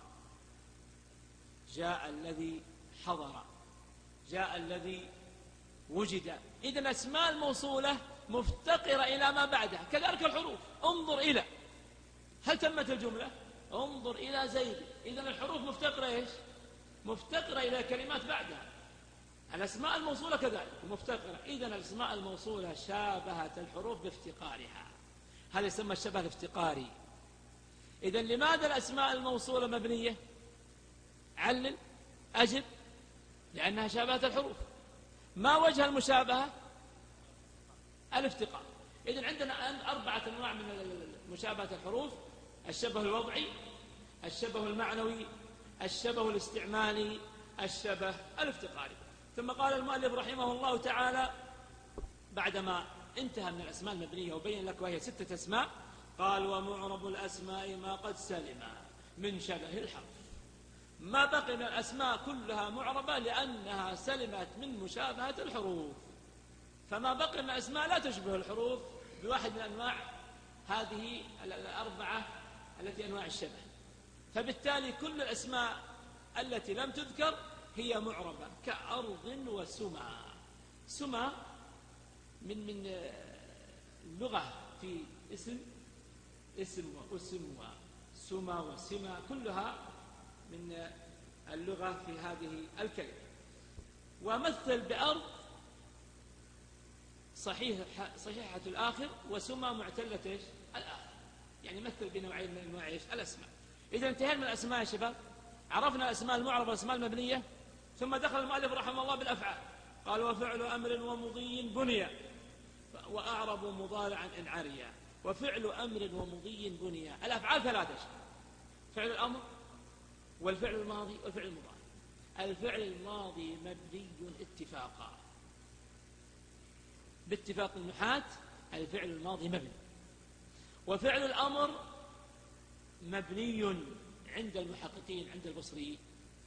جاء الذي حضر، جاء الذي وجد. إذن الأسماء الموصولة مفتقرة إلى ما بعدها. كذلك الحروف. انظر إلى، هل تمت الجملة؟ انظر إلى زيد. إذن الحروف مفتقرة إيش؟ مفتقرة إلى كلمات بعدها. الأسماء الموصولة كذلك مفتقرة. إذن الأسماء الموصولة شابهت الحروف بافتقارها. هذا يسمى الشبه الافتقاري. إذن لماذا الأسماء الموصولة مبنية؟ علل. أجب. لأنها شابهت الحروف. ما وجه المشابهة؟ الافتقار. إذن عندنا الآن 4 أنواع من مشابهة الحروف: الشبه الوضعي، الشبه المعنوي، الشبه الاستعمالي، الشبه الافتقاري. ثم قال المؤلف رحمه الله تعالى بعدما انتهى من الأسماء المبنية وبين لك وهي 6 أسماء، قال: ومعرب الأسماء ما قد سلم من شبه الحرف. ما بقي من الأسماء كلها معربة لأنها سلمت من مشابهة الحروف، فما بقي من الأسماء لا تشبه الحروف بواحد من أنواع هذه 4 التي أنواع الشبه. فبالتالي كل الأسماء التي لم تذكر هي معربة، كأرض وسمى. سمى من اللغة في اسم واسم وسمى وسمى، كلها من اللغة في هذه الكلمة. ومثل بأرض صحيحة الآخر، وسمى معتلة الآخر، يعني مثل بنوعين من أنواع الأسماء. إذا انتهينا من الأسماء يا شباب، عرفنا الأسماء المعربة والأسماء المبنية. ثم دخل المؤلف رحمه الله بالأفعال، قال: وفعل أمر ومضي بني وأعرب مضارعا إن عريا. وفعل أمر ومضي بني، الأفعال 3: فعل الأمر والفعل الماضي والفعل المضارع. الفعل الماضي مبني اتفاقا، باتفاق النحاة الفعل الماضي مبني. وفعل الأمر مبني عند المحققين، عند البصريين.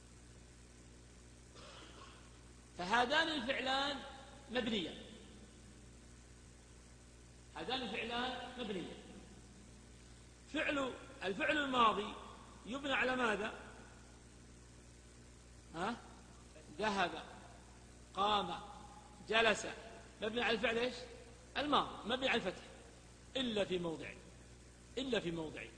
فهذان الفعلان مبنيان، هذان الفعلان مبنيان. الفعل الماضي يبنى على ماذا؟ ذهب، قام، جلس، مبني على الفعل ايش؟ الماضي، مبني على الفتح إلا في موضعين.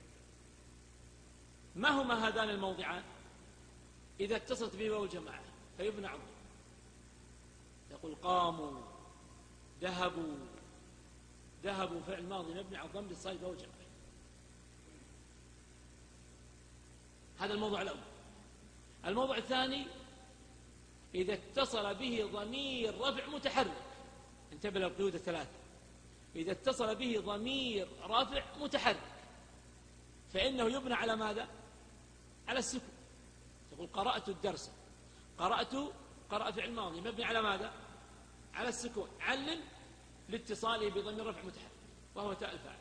ما هما هذان الموضعان؟ إذا اتصلت به واو الجماعة فيبنى على الضم، يقول: قاموا، ذهبوا فعل ماضي مبني على الضم لاتصال واو الجماعة. هذا الموضوع الأول. الموضوع الثاني: إذا اتصل به ضمير رفع متحرك. انتبه للقيود 3. إذا اتصل به ضمير رفع متحرك فإنه يبنى على ماذا؟ على السكون. تقول: قرأت الدرس. قرأ فعل ماضي مبني على ماذا؟ على السكون. علل لاتصاله بضمير رفع متحرك وهو تاء الفاعل.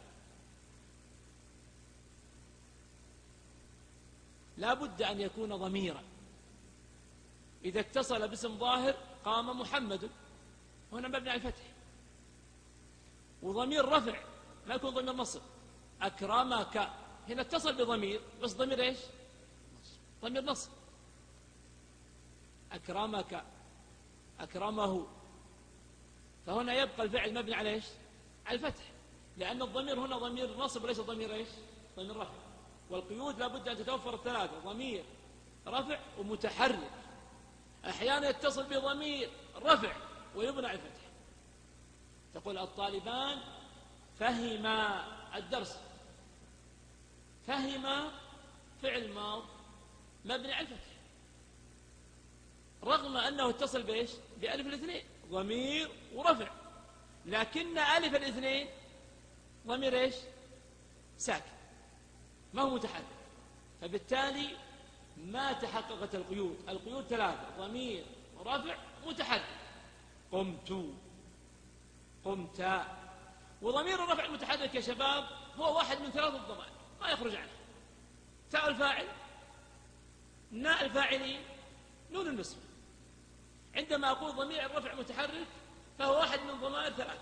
لا بد أن يكون ضميرا. إذا اتصل باسم ظاهر: قام محمد، هنا مبني على الفتح. وضمير رفع ما يكون ضمير نصب: أكرمك، هنا اتصل بضمير بس ضمير ايش؟ ضمير نصب. أكرمك، أكرمه، فهنا يبقى الفعل مبني على ايش؟ على الفتح، لأن الضمير هنا ضمير نصب وليس ضمير ايش؟ ضمير رفع. والقيود لا بد أن تتوفر 3: ضمير رفع ومتحرك. أحيانا يتصل بضمير رفع ويبنى على الفتح. تقول: الطالبان فهما الدرس. فهم فعل ماض مبني على الفتح، رغم أنه اتصل بإيش؟ بألف الاثنين، ضمير ورفع، لكن ألف الاثنين ضمير إيش؟ ساكن، ما هو متحرك. فبالتالي ما تحققت القيود. القيود 3: ضمير ورفع متحرك. قمت، وضمير الرفع المتحرك يا شباب هو واحد من 3 الضمائر ما يخرج عنه: تاء الفاعل، ناء الفاعلين، نون النسبة. عندما أقول ضمير الرفع متحرك فهو واحد من ضمائر 3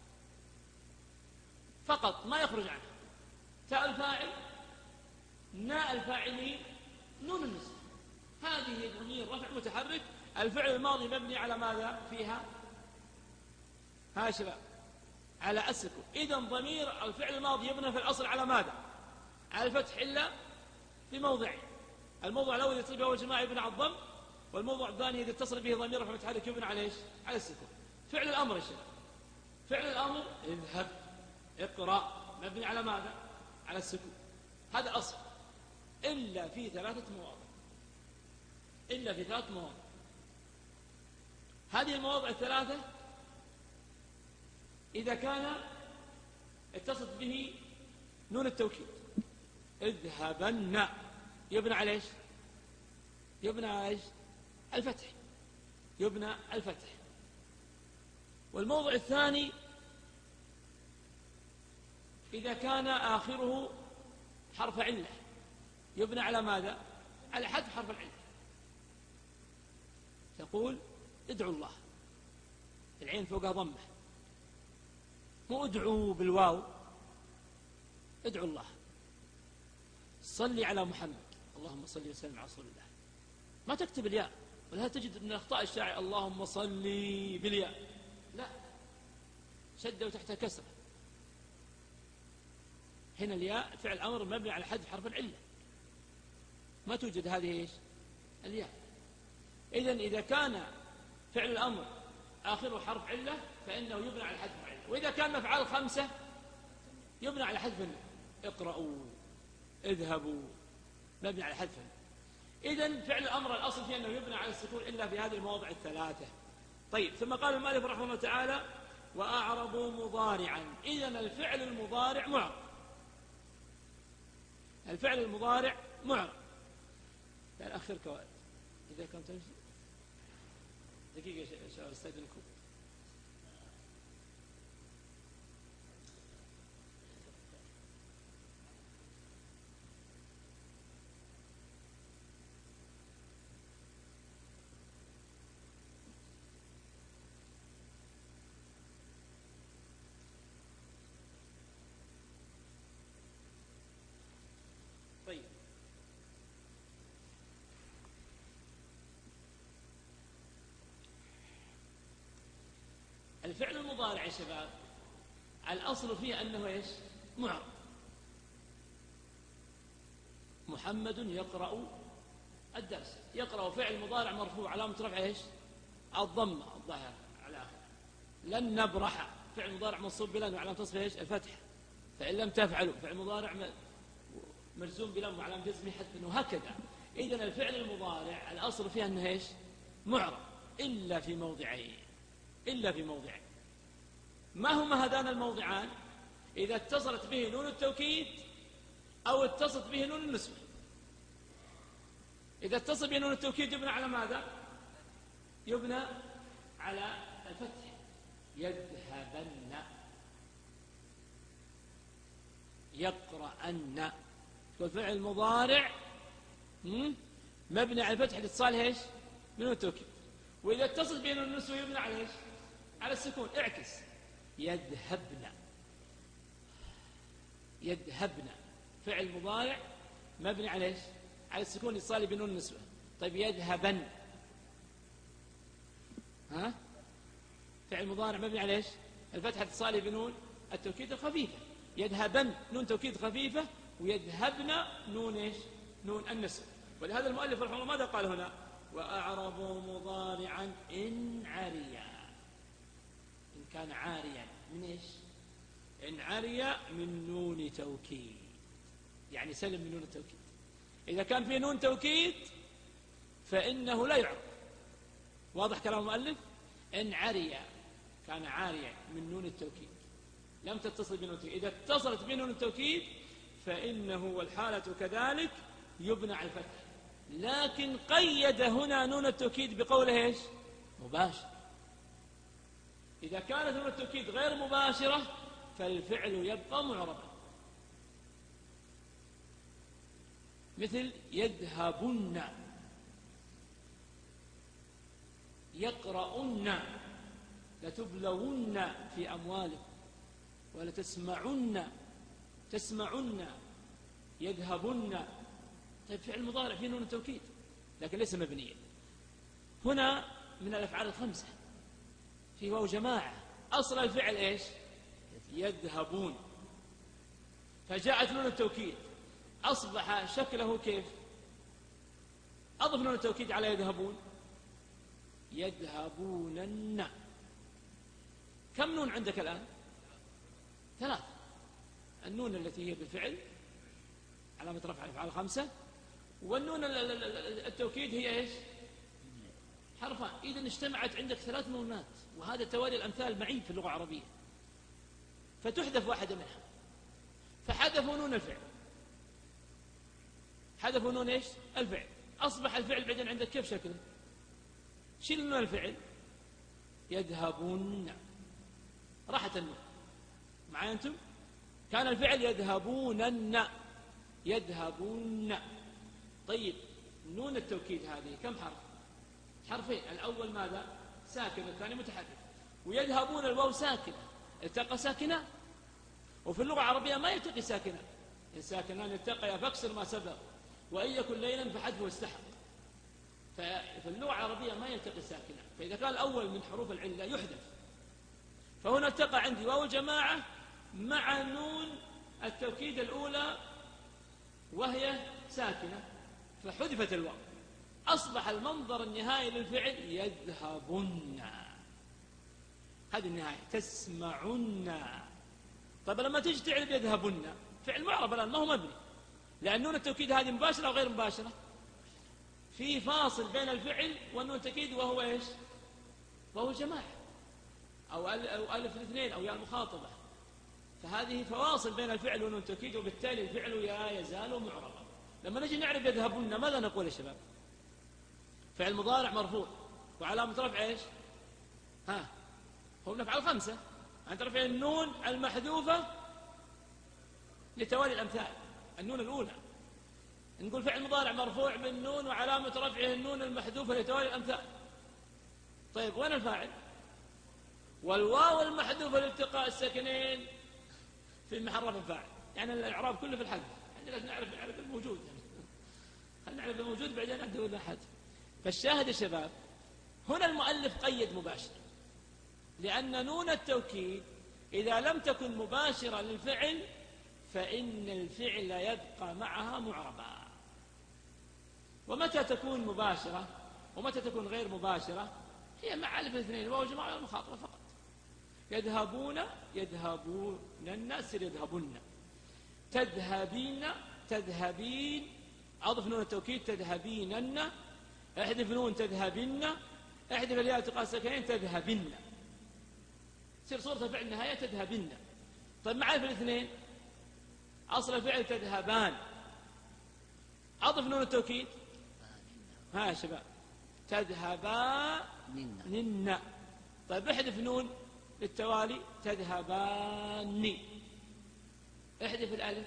فقط ما يخرج عنه: تاء الفاعل، ناء الفاعلين، نون النسبة. هذه ضمير رفع متحرك. الفعل الماضي مبني على ماذا فيها؟ ها شباب، على السكون. إذن ضمير الفعل الماضي يبنى في الأصل على ماذا؟ على الفتح إلا بموضعين: الموضوع الأول يتصل به الجماعة يبنى على الضم، والموضوع الثاني إذا اتصل به ضمير رفع متحرك يبنى على ايش؟ على السكون. فعل الأمر يا شباب، فعل الأمر: اذهب، اقرأ، مبني على ماذا؟ على السكون. هذا الأصل، إلا في 3 مواضع. هذه المواضع 3 إذا كان اتصلت به نون التوكيد، اذهبن، يبنى على ايش؟ يبنى على ايش؟ الفتح، يبنى الفتح. والموضع الثاني إذا كان آخره حرف علة، يبنى على ماذا؟ على حذف حرف العلة. تقول ادعوا الله، العين فوقها ضمة، مو ادعوا بالواو، ادعوا الله. صلي على محمد، اللهم صل وسلم على رسول الله، ما تكتب الياء، ولهذا تجد من أخطاء الشاعر اللهم صلي بالياء، لا، شد وتحت كسرة. هنا الياء فعل أمر مبني على حذف حرف العلة، ما توجد هذه ايش؟ الياء. إذن إذا كان فعل الأمر آخره حرف علة فإنه يبنى على حذف العلة، وإذا كان مفعول 5 يبنى على حذف النون، اقرأوا، اذهبوا، مبني على حذف النون. إذن فعل الأمر الأصل فيه أنه يبنى على السكون إلا في هذه المواضع الثلاثة. طيب، ثم قال المؤلف رحمه الله تعالى وأعربوا مضارعا. إذن الفعل المضارع معرب، الفعل المضارع معرب. لا أخر كوائد إذا كنت تمشي دقيقة يا شباب استأذنكم. طيب، الفعل المضارع يا شباب الأصل فيه أنه إيش؟ معرب. محمد يقرأ الدرس، يقرأ فعل مضارع مرفوع علامة رفعه إيش؟ الضمة الظاهرة على آخره. لن نبرح فعل مضارع منصوب بلن وعلامة نصبه إيش؟ الفتح، فإن لم تفعلوا فعل مضارع مجزوم بلم وعلامة جزمه حذف، وهكذا. إذن الفعل المضارع الأصل فيه أنه إيش؟ معرب، إلا في موضعين، إلا في موضعين. ما هما هذان الموضعان؟ إذا اتصلت به نون التوكيد أو اتصلت به نون النسوة. إذا اتصل به نون التوكيد يبنى على ماذا؟ يبنى على الفتح، يذهبن، يقرأن. والفعل مضارع مبني على الفتح الاتصال ايش؟ بنون التوكيد. وإذا اتصل به نون النسوة يبنى على ايش؟ على السكون، اعكس، يذهبن، يذهبن، فعل مضارع مبني على ايش؟ على السكون الاتصالي بنون النسوة. طيب يذهبن، ها؟ فعل مضارع مبني على ايش؟ الفتحة الاتصالي بنون التوكيد الخفيفة، يذهبن نون توكيد خفيفة، ويذهبن نون ايش؟ نون النسوة. ولهذا المؤلف رحمه الله ماذا قال هنا؟ وأعربوا مضارعا إن عريا، إن كان عاريا من ايش؟ إن عري من نون توكيد، يعني سلم من نون التوكيد. إذا كان فيه نون توكيد فإنه لا يعرف. واضح كلام المؤلف؟ إن عري كان عاريا من نون التوكيد، لم تتصل بنون التوكيد. إذا اتصلت بنون التوكيد فإنه والحالة كذلك يبنى على الفتح، لكن قيد هنا نون التوكيد بقوله ايش؟ مباشر. إذا كانت نون التوكيد غير مباشرة فالفعل يبقى معربا، مثل يذهبن، يقرؤن، لتبلون في أموالكم ولتسمعن، تسمعن، يذهبن. طيب فعل مضارع فيه نون التوكيد لكن ليس مبنيا. هنا من الأفعال الخمسة في واو جماعة، أصل الفعل إيش؟ يذهبون، فجاءت نون التوكيد أصبح شكله كيف؟ أضف نون التوكيد على يذهبون، يذهبونن. كم نون عندك الآن؟ 3. النون التي هي بالفعل علامة رفع الأفعال 5، والنون التوكيد هي إيش؟ حرفان. إذن اجتمعت عندك 3 نونات، وهذا توالي الأمثال معين في اللغة العربية. فتحذف واحدة منها، فحذفوا نون الفعل، حذفوا نون ايش؟ الفعل. أصبح الفعل بعدين عندك كيف شكله؟ شيل نون الفعل، يذهبون، راحت النون. معايا أنتم؟ كان الفعل يذهبونن، يذهبون. طيب نون التوكيد هذه كم حرف؟ حرفين، الأول ماذا؟ ساكن، والثاني متحرك. ويذهبون الواو ساكنة، التقى ساكنة، وفي اللغة العربية ما يلتقي ساكنة، إن ساكنان التقيا فاكسر ما سبق، وإن يكن ليلا فحذفه استحق. ففي اللغة العربية ما يلتقي ساكنة، فإذا كان الأول من حروف العلة يحذف. فهنا التقى عندي واو الجماعة مع نون التوكيد الأولى وهي ساكنة، فحذفت الواو، أصبح المنظر النهائي للفعل يذهبن. هذه النهاية، تسمعن. طيب لما تيجي تعرف يذهبن، فعل معرب الآن ما هو مبني، لأن نون التوكيد هذه مباشرة أو غير مباشرة؟ في فاصل بين الفعل والنون التوكيد وهو إيش؟ وهو جماعة أو ألف الاثنين أو يا المخاطبة. فهذه فواصل بين الفعل والنون التوكيد، وبالتالي الفعل يا يزال معربا. لما نجي نعرف يذهبن ماذا نقول يا شباب؟ فعل مضارع مرفوع وعلامة رفع ايش؟ هو نفعل 5 عن رفع النون المحذوفة لتوالي الأمثال، النون الأولى. نقول فعل مضارع مرفوع بالنون وعلامة رفعه النون المحذوفة لتوالي الأمثال. طيب وين الفاعل؟ والواو المحذوفة لالتقاء الساكنين في محل رفع الفاعل. يعني الإعراب كله في الحذف، يعني لازم نعرف الموجود، خلينا نعرف الموجود بعدين ندور له حذف. فالشاهد يا شباب، هنا المؤلف قيد مباشر، لأن نون التوكيد إذا لم تكن مباشرة للفعل فإن الفعل يبقى معها معربا. ومتى تكون مباشرة ومتى تكون غير مباشرة؟ هي مع ألف الاثنين، الواو جماعة المخاطبة فقط. يذهبون، يذهبون الناس، يذهبن. تذهبين، تذهبين، أضف نون التوكيد تذهبينن، احذف نون تذهبن، احذف الياء التقاء الساكنين تذهبن، تصير صورة فعل نهاية تذهبن. طيب مع ألف الاثنين أصل الفعل تذهبان، أضف نون التوكيد يا شباب تذهبان. طيب احذف نون للتوالي تذهبان، احذف الألف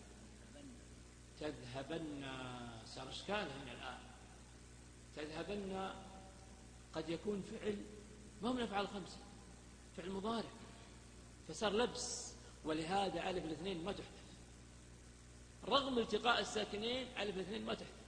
تذهبن. صار إشكال هنا الآن. تذهبن قد يكون فعل ما من أفعال 5، فعل مضارع، فصار لبس، ولهذا ألف الاثنين ما تحذف رغم التقاء الساكنين. ألف الاثنين ما تحذف.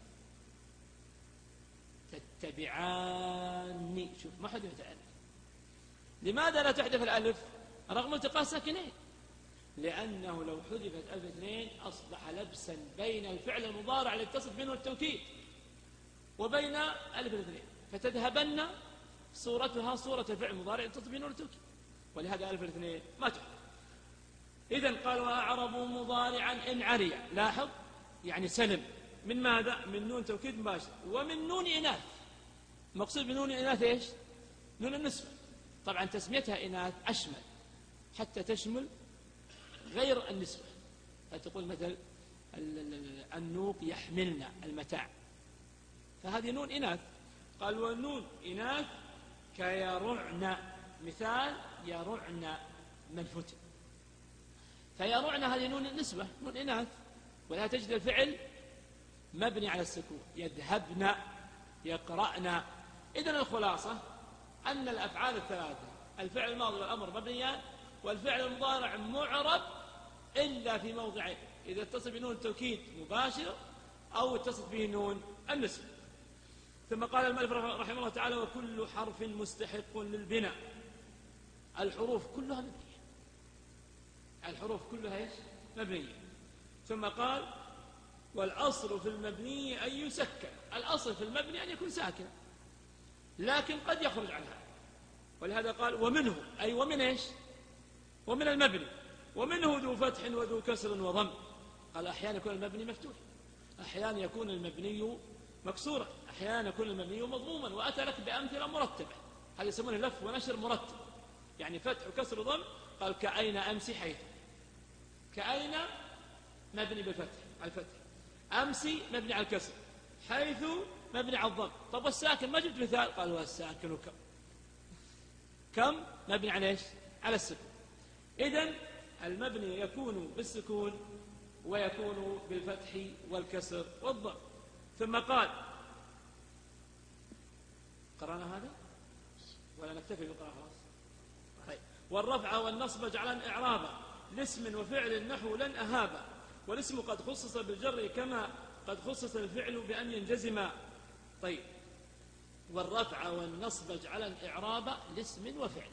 تتبعان، شوف ما حذفت ألف. لماذا لا تحذف الألف رغم التقاء الساكنين؟ لأنه لو حذفت ألف اثنين أصبح لبسا بين الفعل المضارع الذي يتصف منه التوكيد وبين ألف الاثنين، فتذهبن صورتها صورة الفعل المضارع يتصف منه التوكيد، ولهذا ألف الاثنين ما تحذف. إذن قال وأعربوا مضارعا إن عري، لاحظ يعني سلم من ماذا؟ من نون توكيد مباشر ومن نون إناث. مقصود بنون إناث إيش؟ نون النسبة. طبعا تسميتها إناث أشمل حتى تشمل غير النسبة، فتقول مثل النوق يحملنا المتاع، فهذه نون إناث. قال ونون إناث كيرعن، مثال يرعن من فتن، فيرعن هذه نون النسبة، نون إناث، ولا تجد الفعل مبني على السكون. يذهبن، يقرأن. إذن الخلاصة أن الأفعال الثلاثة الفعل الماضي والأمر مبنيان، والفعل المضارع معرب إلا في موضعين، إذا اتصل بنون التوكيد مباشر أو اتصل به نون النسبة. ثم قال المؤلف رحمه الله تعالى وكل حرف مستحق للبناء. الحروف كلها مبنية، الحروف كلها ايش؟ مبنية. ثم قال والأصل في المبني أن يسكن. الأصل في المبني أن يكون ساكنا، لكن قد يخرج عنها، ولهذا قال ومنه، أي ومن ايش؟ ومن المبني، ومنه ذو فتح وذو كسر وضم. قال أحيانا يكون المبني مفتوح، أحيانا يكون المبني مكسورا، أحيانا يكون المبني مضموما، وأتى لك بأمثلة مرتبة، هذا يسمونه لف ونشر مرتب، يعني فتح وكسر وضم قال كأين أمسي حيث. كأين مبني بالفتح على الفتح، أمسي مبني على الكسر، حيث مبني على الضم. طب والساكن ما جبت مثال؟ قال والساكن كم. كم مبني على ايش؟ على السكون. إذن المبني يكون بالسكون ويكون بالفتح والكسر والضم. ثم قال، قرأنا هذا ولا نكتفي بالقراءة خلاص؟ طيب. والرفع والنصب اجعلن إعرابا لاسم وفعل نحو لن أهابا، والاسم قد خصص بالجر كما قد خصص الفعل بأن ينجزما. طيب. والرفع والنصب اجعلن إعرابا لاسم وفعل.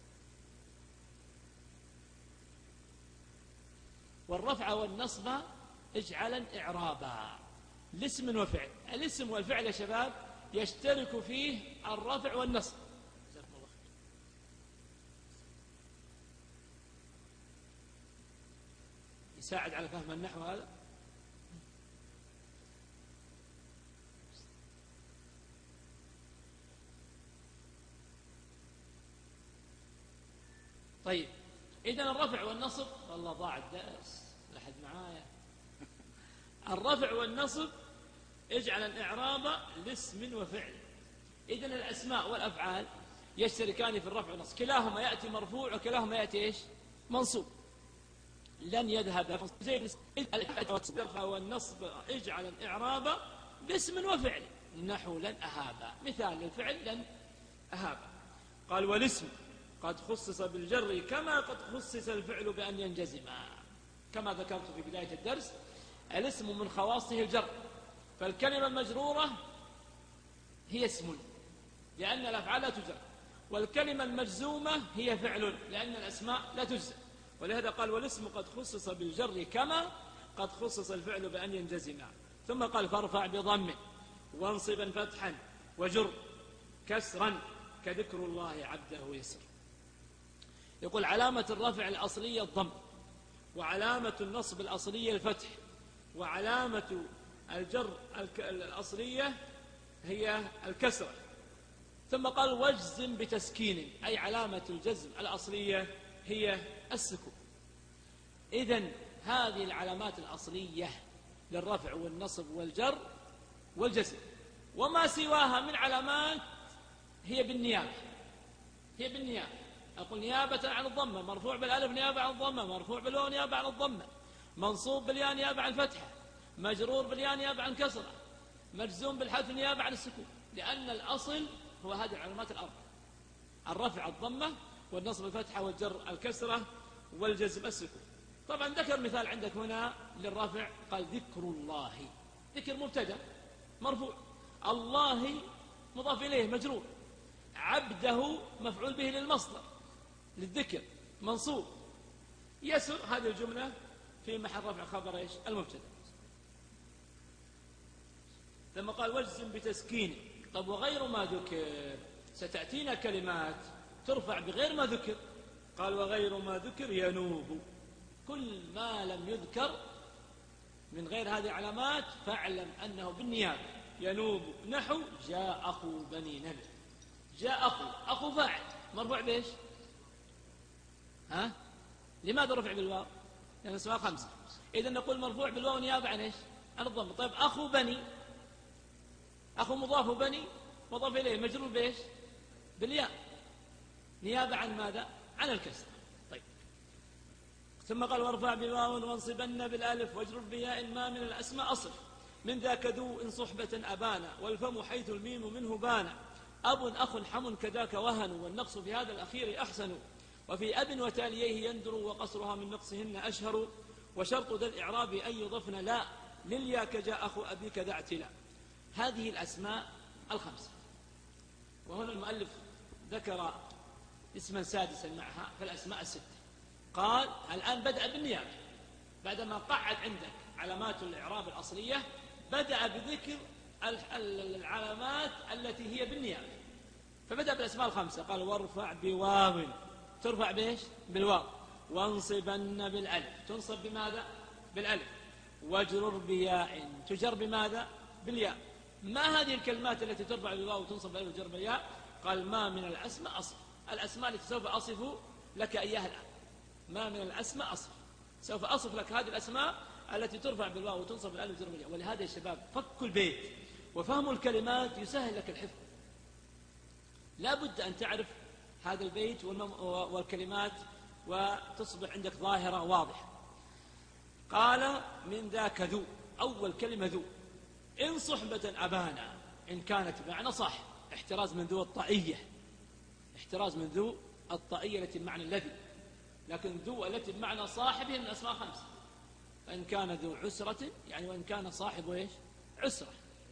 والرفع والنصب اجعلن إعرابا لاسم وفعل. الاسم والفعل يا شباب يشترك فيه الرفع والنصب. جزاكم الله خير. يساعد على فهم النحو هذا. طيب. إذن الرفع والنصب، والله ضاع الدرس لحد معايا. الرفع والنصب اجعل الإعراب لاسم وفعل. إذن الأسماء والأفعال يشتركان في الرفع والنصب، كلاهما يأتي مرفوع وكلاهما يأتي إيش؟ منصوب. لن يذهب زي الرفع والنصب اجعل الإعراب لاسم وفعل نحو لن أهابا. مثال للفعل لن أهابا. قال والاسم قد خصص بالجر كما قد خصص الفعل بأن ينجزما. كما ذكرت في بداية الدرس، الاسم من خواصه الجر، فالكلمة المجرورة هي اسم لأن الأفعال لا تجر، والكلمة المجزومة هي فعل لأن الأسماء لا تجزم. ولهذا قال والاسم قد خصص بالجر كما قد خصص الفعل بأن ينجزما. ثم قال فارفع بضم وانصبا فتحا وجر كسرا كذكر الله عبده يسر. يقول علامة الرفع الأصلية الضم، وعلامة النصب الأصلية الفتح، وعلامة الجر الأصلية هي الكسرة. ثم قال واجزم بتسكين، أي علامة الجزم الأصلية هي السكون. إذن هذه العلامات الأصلية للرفع والنصب والجر والجزم، وما سواها من علامات هي بالنيابة. هي بالنيابة. أقول نيابة عن الضمة، مرفوع بالألف نيابة عن الضمة، مرفوع بالواو نيابة عن الضمة، منصوب بالياء نيابة عن الفتحة، مجرور بالياء نيابة عن الكسرة، مجزوم بالحذف نيابة عن السكون، لأن الأصل هو هذه العلامات الأربعة: الرفع الضمة، والنصب الفتحة، والجر الكسرة، والجزم السكون. طبعا ذكر مثال عندك هنا للرفع، قال ذكر الله. ذكر مبتدأ مرفوع، الله مضاف إليه مجرور، عبده مفعول به للمصدر للذكر منصوب، يسر هذه الجملة في محل رفع خبر ايش؟ المبتدأ. ثم قال واجزم بتسكين. طب وغير ما ذكر، ستأتينا كلمات ترفع بغير ما ذكر. قال وغير ما ذكر ينوب. كل ما لم يذكر من غير هذه العلامات فاعلم أنه بالنيابة. ينوب نحو جاء أخو بني نمر. جاء أخو فاعل مرفوع بإيش؟ ها؟ لماذا رفع بالواو؟ لأن اسمها خمسة. إذا نقول مرفوع بالواو نيابة عن إيش؟ عن الضم. طيب أخو بني، أخو مضاف بني مضاف إليه مجرور بإيش؟ بالياء نيابة عن ماذا؟ عن الكسر. طيب ثم قال وارفع بواو وانصبن بالالف واجرر بياء ما من الأسماء أصف من ذاك ذو إن صحبة أبانا والفم حيث الميم منه بانا أب أخ حم كذاك وهن والنقص في هذا الأخير أحسن وفي أب وتاليه يندر وقصرها من نقصهن أشهر وشرط ذا الإعراب أن يضفن لا لليا كجاء أخو أبيك ذا اعتلا. هذه الأسماء الخمسة. وهنا المؤلف ذكر اسما سادسا معها في الأسماء الستة. قال الآن بدأ بالنيابة بعدما قعد عندك علامات الإعراب الأصلية، بدأ بذكر العلامات التي هي بالنيابة، فبدأ بالأسماء الخمسة. قال وارفع بواو، ترفع بإيش؟ بالواو. وانصبن بالألف، تنصب بماذا؟ بالألف. واجرر بياء، تجر بماذا؟ بالياء. ما هذه الكلمات التي ترفع بالواو وتنصب بالألف وتجر بالياء؟ قال ما من الأسماء أصف. الأسماء التي سوف أصف لك إياها الآن. ما من الأسماء أصف. سوف أصف لك هذه الأسماء التي ترفع بالواو وتنصب بالألف وتجر بالياء. ولهذا يا شباب فك البيت وفهم الكلمات يسهل لك الحفظ. لا بد أن تعرف هذا البيت والكلمات وتصبح عندك ظاهرة واضحة. قال من ذاك ذو، أول كلمة ذو، إن صحبة أبانا، إن كانت بمعنى صاحب، احتراز من ذو الطائية، احتراز من ذو الطائية التي بمعنى الذي، لكن ذو التي بمعنى صاحب هي من الأسماء 5. فإن كان ذو عسرة يعني وإن كان صاحب إيش؟ عسرة.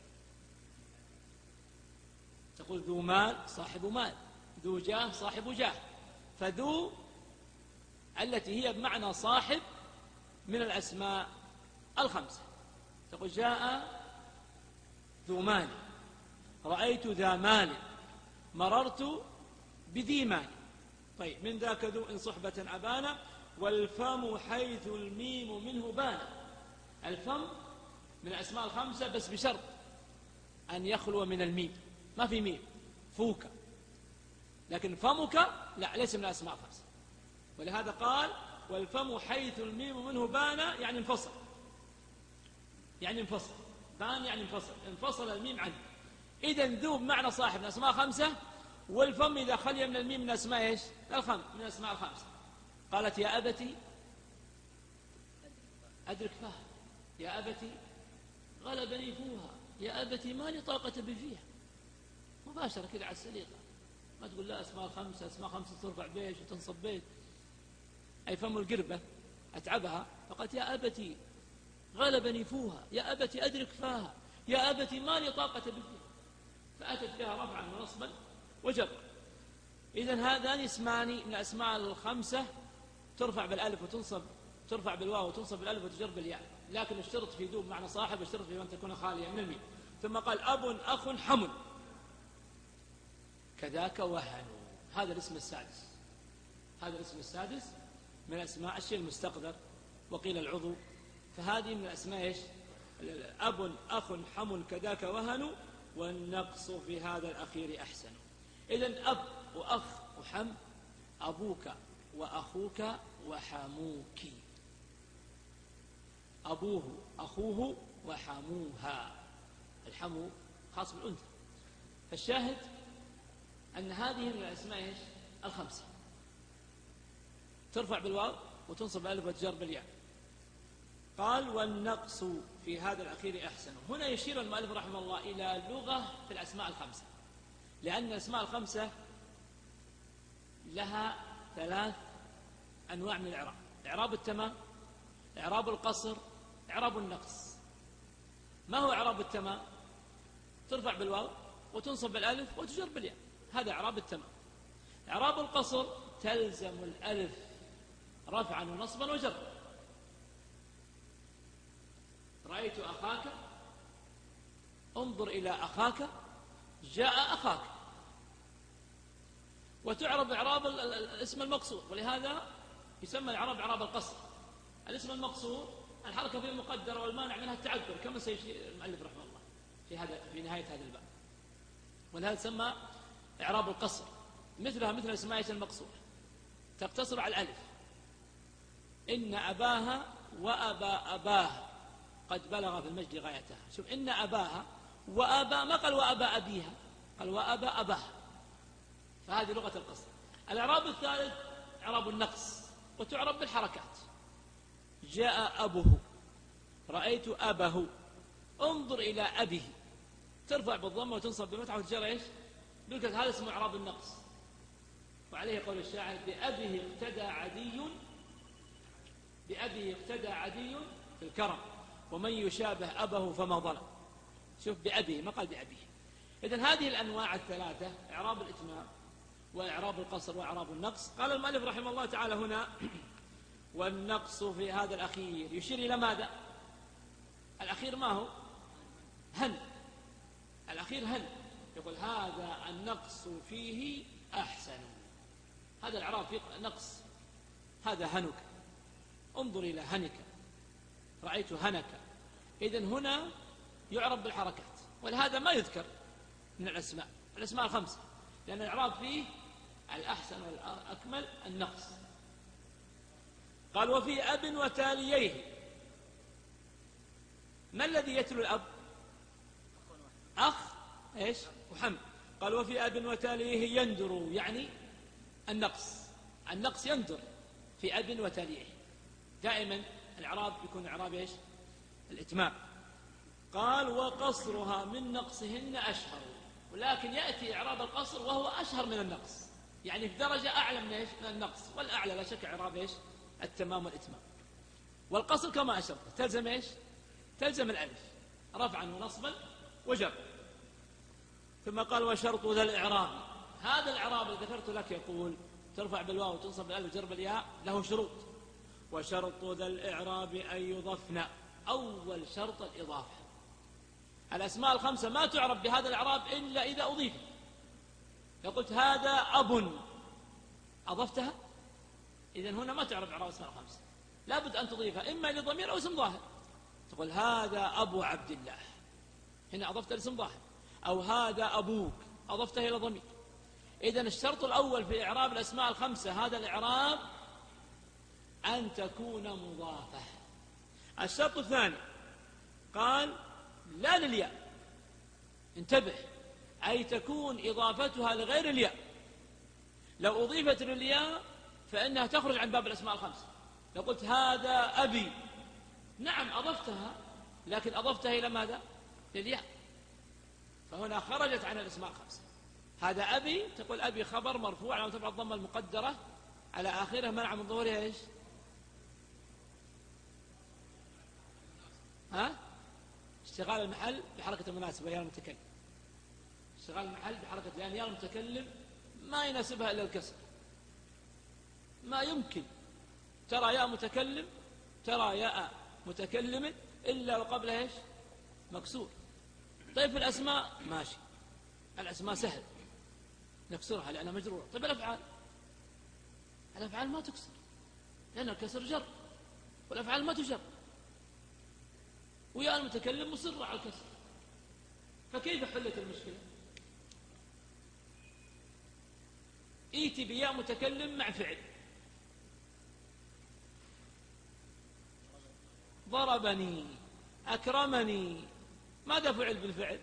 تقول ذو مال صاحب مال، ذو جاه صاحب جاه. فذو التي هي بمعنى صاحب من الأسماء 5. تقول جاء ذو مال، رأيت ذا مال، مررت بذي مال. طيب من ذاك ذو إن صحبة أبانا، والفم حيث الميم منه بان. الفم من الأسماء 5 بس بشرط أن يخلو من الميم، ما في ميم، فوك. لكن فمك لا، ليس من الأسماء 5. ولهذا قال والفم حيث الميم منه بان، يعني انفصل، يعني انفصل، بان يعني انفصل، انفصل الميم عنه. إذن ذو بمعنى صاحب من الأسماء 5، والفم إذا خلي من الميم من الأسماء إيش؟ من الأسماء 5. قالت يا أبتي أدرك فها، يا أبتي غلبني فوها، يا أبتي ما لي طاقة بفيها. مباشرة كذا على السليقة، ما تقول لا أسماء 5، أسماء 5 ترفع بيش وتنصب بيش. أي فم القربة أتعبها، فقالت يا أبتي غلبني فوها، يا أبتي أدرك فاها، يا أبتي ما لي طاقة بفيها. فأتت بها رفعا ونصبا وجرا. إذن هذان اسمان من الأسماء 5 ترفع بالألف وتنصب، ترفع بالواو وتنصب بالألف وتجر بالياء. لكن اشترط في ذو معنى صاحب، اشترط في أن تكون خالية من الميم. ثم قال أب أخ حم كذاك وهن. هذا الاسم السادس، هذا الاسم السادس من أسماء الشيء المستقدر، وقيل العضو. فهذه من الأسماء إيش؟ أب أخ حم كذاك وهن، والنقص في هذا الأخير أحسن. إذن أب وأخ وحم، أبوك وأخوك وحموك، أبوه أخوه وحموها. الحمو خاص بالأنثى. فالشاهد أن هذه من الأسماء إيش؟ 5 ترفع بالواو وتنصب بالألف وتجر بالياء. قال والنقص في هذا الأخير أحسن. هنا يشير المؤلف رحمه الله إلى لغة في الأسماء 5، لأن الأسماء 5 لها 3 أنواع من الإعراب: إعراب التمام، إعراب القصر، إعراب النقص. ما هو إعراب التمام؟ ترفع بالواو وتنصب بالألف وتجر بالياء، هذا إعراب التمام. إعراب القصر تلزم الألف رفعا ونصبا وجرا. رأيت أخاك، انظر إلى أخاك، جاء أخاك. وتعرب إعراب الاسم المقصور، ولهذا يسمى الإعراب إعراب القصر. الاسم المقصور الحركة فيه مقدرة والمانع منها التعذر، كما سيشير المؤلف رحمه الله في نهاية هذا الباب. ولهذا سمى إعراب القصر. مثلها مثل اسماء المقصور تقتصر على الألف. إن أباها وأبا أباها قد بلغ في المجد غايتها. شوف، إن أباها وأبا، ما قال وأبا أبيها، قال وأبا أباها. فهذه لغة القصر. الإعراب الثالث إعراب النقص، وتعرب بالحركات. جاء أبوه، رأيت أبه، انظر إلى أبيه، ترفع بالضمة وتنصب بالفتحة وتجر إيش؟ بالكسر. هذا اسمه إعراب النقص. وعليه قول الشاعر بأبيه اقتدى عدي، بأبيه اقتدى عدي في الكرم، ومن يشابه أبه فما ظلم. شوف، بأبيه ما قال بأبيه. إذن هذه الأنواع 3: إعراب الإتمام وإعراب القصر وإعراب النقص. قال المؤلف رحمه الله تعالى هنا والنقص في هذا الأخير يشير إلى ماذا؟ الأخير ما هو؟ هن. الأخير هن. يقول هذا النقص فيه أحسن. هذا الإعراب فيه نقص. هذا هنك، انظر إلى هنك، رأيت هنك. إذن هنا يعرب بالحركات، ولهذا ما يذكر من الأسماء 5، لأن الإعراب فيه الأحسن والأكمل النقص. قال وفي أب وتاليه. ما الذي يتلو الأب؟ أخ إيش محمد. قال وفي أب وتاليه يندر، يعني النقص يندر في أب وتاليه. دائما الإعراب يكون إعراب إيش؟ الإتمام. قال وقصرها من نقصهن أشهر، ولكن يأتي إعراب القصر وهو أشهر من النقص، يعني في درجة أعلى من إيش؟ من النقص. والأعلى لا شك إعراب إيش؟ التمام والإتمام. والقصر كما أشرت تلزم إيش؟ تلزم الألف رفعا ونصبا وجر. ثم قال وشرط ذا الإعراب. هذا الإعراب الذي ذكرت لك يقول ترفع بالواو وتنصب بالألف وتجر بالياء له شروط. وشرط ذا الإعراب أن يضفن. أول شرط الإضافة. الأسماء الخمسة ما تعرف بهذا الإعراب إلا إذا أضيفت. لو قلت هذا أب أضفتها، إذن هنا ما تعرف إعراب الأسماء الخمسة، لابد أن تضيفها إما لضمير أو اسم ظاهر. تقول هذا أبو عبد الله، هنا أضفت لاسم ظاهر. أو هذا أبوك، أضفته إلى ضمير. إذن الشرط الأول في إعراب الأسماء الخمسة هذا الإعراب أن تكون مضافة. الشرط الثاني قال لا للياء، انتبه، أي تكون إضافتها لغير الياء. لو أضيفت للياء فإنها تخرج عن باب الأسماء الخمسة. لو قلت هذا أبي، نعم أضفتها، لكن أضفتها إلى ماذا؟ للياء، فهنا خرجت عن الأسماء الخمسة. هذا أبي، تقول أبي خبر مرفوع على ترفع الضمة المقدرة على آخره منع من ظهورها إيش؟ اشتغال المحل بحركة المناسبة يا المتكلم. اشتغال المحل بحركة، لأن يا المتكلم ما يناسبها إلا الكسر، ما يمكن ترى يا متكلم، ترى يا متكلم إلا وقبلها إيش؟ مكسور. طيب في الأسماء ماشي، الأسماء سهل نكسرها لأنها مجرورة. طيب الأفعال ما تكسر لأن الكسر جر، والأفعال ما تجر، ويا المتكلم مصر على الكسر. فكيف حلت المشكلة؟ ايتي بيا متكلم مع فعل. ضربني، أكرمني، ماذا فعل بالفعل؟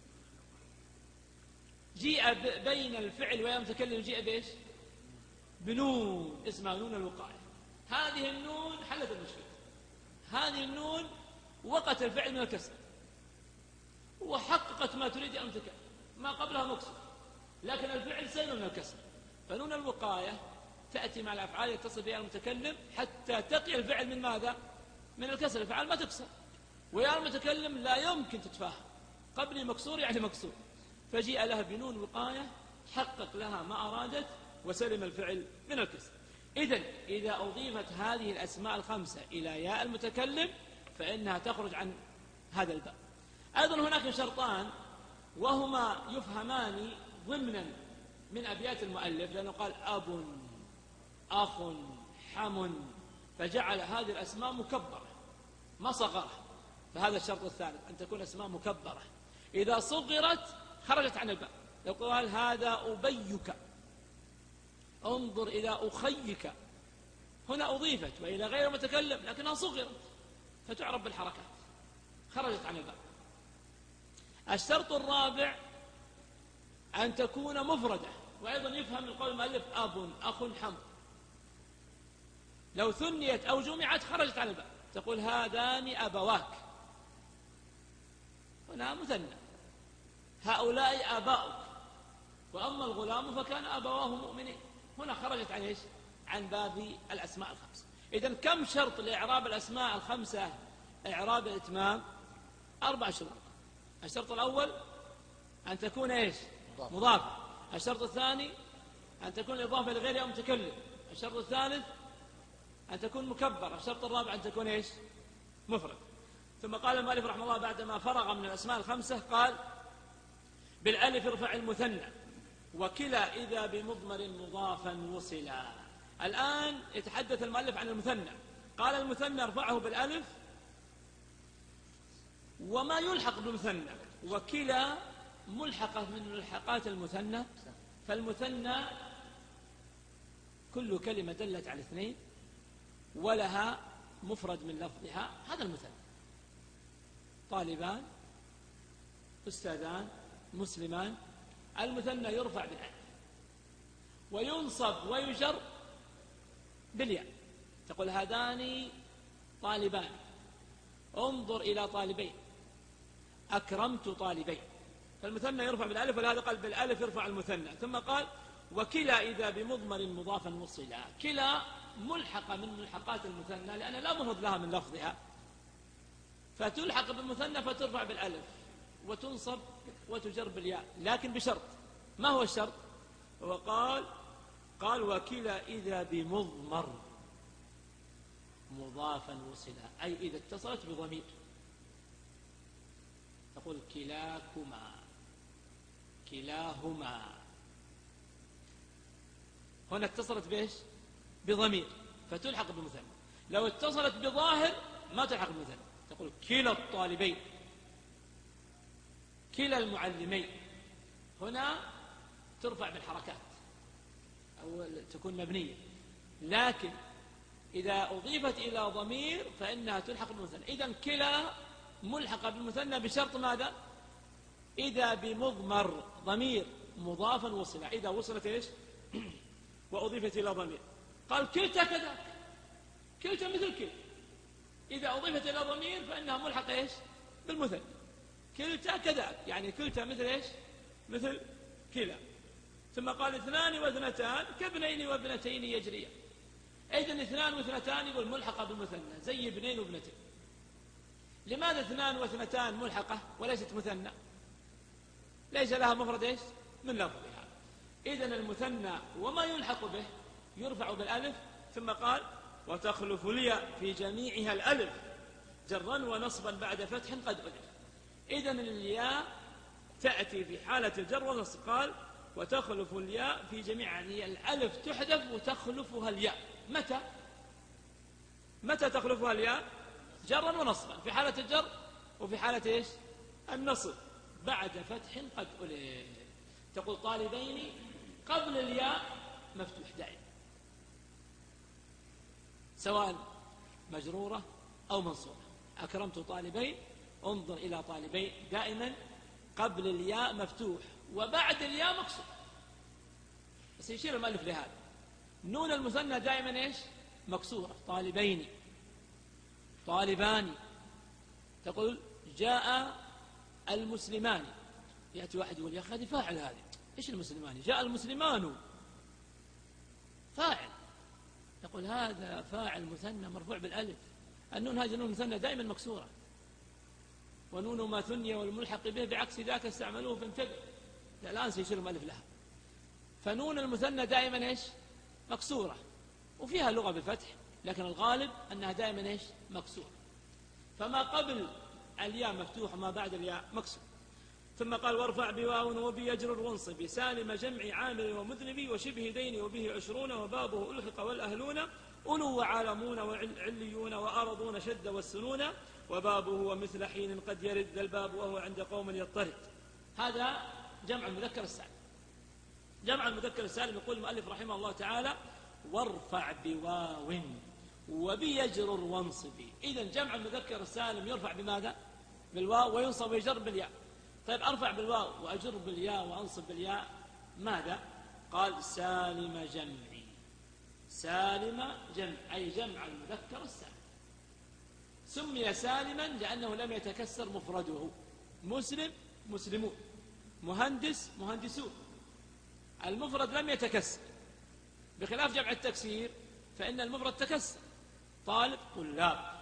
جيء بين الفعل ويا متكلم جيء بإيش؟ بنون اسمها نون الوقاية. هذه النون حلت المشكلة. هذه النون وقت الفعل من الكسر وحققت ما تريد أن تكلم، ما قبلها مكسر، لكن الفعل سلم من الكسر. فنون الوقاية تأتي مع الأفعال يتصل بها المتكلم حتى تقي الفعل من ماذا؟ من الكسر. الفعل ما تكسر، ويا المتكلم لا يمكن تتفاهم، قبل مكسور يعني مكسور، فجيء لها بنون وقاية حقق لها ما أرادت وسلم الفعل من الكسر. إذن إذا أضيفت هذه الأسماء الخمسة إلى ياء المتكلم فإنها تخرج عن هذا الباب. أيضا هناك شرطان وهما يفهمان ضمنا من أبيات المؤلف، لأنه قال أب، أخ، حم، فجعل هذه الأسماء مكبرة ما صغرها. فهذا الشرط الثالث، أن تكون أسماء مكبرة. إذا صغرت خرجت عن الباب. لو قال هذا أبيك، انظر إلى أخيك، هنا أضيفت وإلى غير متكلم لكنها صغرت فتعرف بالحركات، خرجت عن الباب. الشرط الرابع أن تكون مفردة، وأيضا يفهم من قول المؤلف أب، أخ، حم. لو ثنيت أو جمعت خرجت عن الباب. تقول هذان أبواك، هنا مثنى، هؤلاء آباؤك، وأما الغلام فكان أبواه مؤمنين، هنا خرجت عن إيش؟ عن باب الأسماء الخمسة. إذن كم شرط لإعراب الأسماء الخمسة إعراب الإتمام؟ 4 شروط. الشرط الأول أن تكون إيش؟ مضافة. الشرط الثاني أن تكون الإضافة لغير ياء متكلم. الشرط الثالث أن تكون مكبر. الشرط الرابع أن تكون إيش؟ مفرد. ثم قال المؤلف رحمه الله بعدما فرغ من الأسماء الخمسة قال بالألف ارفع المثنى وكلا إذا بمضمر مضافا وصلا. الآن يتحدث المؤلف عن المثنى. قال المثنى ارفعه بالألف وما يلحق بالمثنى، وكلا ملحقة من ملحقات المثنى. فالمثنى كل كلمة دلت على 2 ولها مفرد من لفظها، هذا المثنى. طالبان، أستاذان، مسلمان. المثنى يرفع بالألف وينصب ويجر بالياء. تقول هذان طالبان، انظر إلى طالبين، أكرمت طالبين. فالمثنى يرفع بالألف، ولهذا قال بالألف يرفع المثنى. ثم قال وكلا إذا بمضمر مضافا وصلا. كلا ملحقة من ملحقات المثنى لأن لا مفرد لها من لفظها، فتلحق بالمثنى فترفع بالألف وتنصب وتجر بالياء، لكن بشرط. ما هو الشرط؟ قال وكلا إذا بمضمر مضافا وصلا، أي إذا اتصلت بضمير. تقول كلاكما، كلاهما، هنا اتصلت بإيش؟ بضمير فتلحق بالمثنى. لو اتصلت بظاهر ما تلحق بالمثنى، تقول كلا الطالبين، كلا المعلمين. هنا ترفع بالحركات أو تكون مبنية، لكن إذا أضيفت إلى ضمير فإنها تلحق بالمثنى. إذن كلا ملحقة بالمثنى بشرط ماذا؟ إذا بمضمر ضمير مضافا وصلا. إذا وصلت إيش؟ وأضيفت إلى ضمير. قال كلتا كذا، كلتا مثل كل. إذا أضيفت إلى ضمير فإنها ملحقة إيش؟ بالمثنى. كلتا كذا، يعني كلتا مثل إيش؟ مثل كلا. ثم قال اثنان واثنتان كابنين وابنتين يجريان. إذن اثنان واثنتان يقول ملحقة بالمثنى زي ابنين وابنتين. لماذا اثنان واثنتان ملحقة وليست مثنى؟ ليس لها مفرد إيش؟ من لفظها. إذن المثنى وما يلحق به يرفع بالألف. ثم قال وتخلف الياء في جميعها الألف جرا ونصبا بعد فتح قد ألف. إذن الياء تأتي في حالة الجر والنصب. قال وتخلف الياء في جميع، يعني الألف تحذف وتخلفها الياء. متى تخلفها الياء؟ جرا ونصبا، في حالة الجر وفي حالة إيش؟ النصب بعد فتح قد ألف. تقول طالبين قبل الياء مفتوح دائما، سواء مجرورة أو منصورة. أكرمت طالبين، انظر إلى طالبين، دائما قبل الياء مفتوح وبعد الياء مكسور، بس يشير المؤلف لهذا. نون المثنى دائما إيش؟ مكسورة. طالبين، طالبان. تقول جاء المسلمان، يأتي واحد يقول يا أخي هذه فاعل، هذه إيش المسلمان؟ جاء المسلمان فاعل. تقول هذا فاعل مثنى مرفوع بالألف. النون هذه نون مثنى دائما مكسورة، ونون ما ثني والملحق به بعكس ذاك استعملوه فانتبه. الآن سيشير المؤلف لها. فنون المثنى دائما إيش؟ مكسورة، وفيها لغة بالفتح، لكن الغالب أنها دائما إيش؟ مكسورة. فما قبل الياء مفتوح وما بعد الياء مكسور. ثم قال وارفع بواو وبيجرر وانصب سالم جمع عامر ومذنبي وشبه دين وبه 20 وبابه ألحق والأهلون أولو وعالمون وعليون وأرضون شد والسنون وبابه ومثل حين قد يرد ذا الباب وهو عند قوم يضطرد. هذا جمع المذكر السالم. جمع المذكر السالم يقول المؤلف رحمه الله تعالى وارفع بواو وبيجرر وانصب. إذن جمع المذكر السالم يرفع بماذا؟ بالواو، وينصب ويجر بالياء. طيب أرفع بالواو وأجر بالياء وأنصب بالياء ماذا؟ قال سالم جمعي. سالم جمع أي جمع المذكر السالم. سمي سالما لأنه لم يتكسر مفرده. مسلم مسلمون، مهندس مهندسون، المفرد لم يتكسر، بخلاف جمع التكسير فإن المفرد تكسر. طالب طلاب،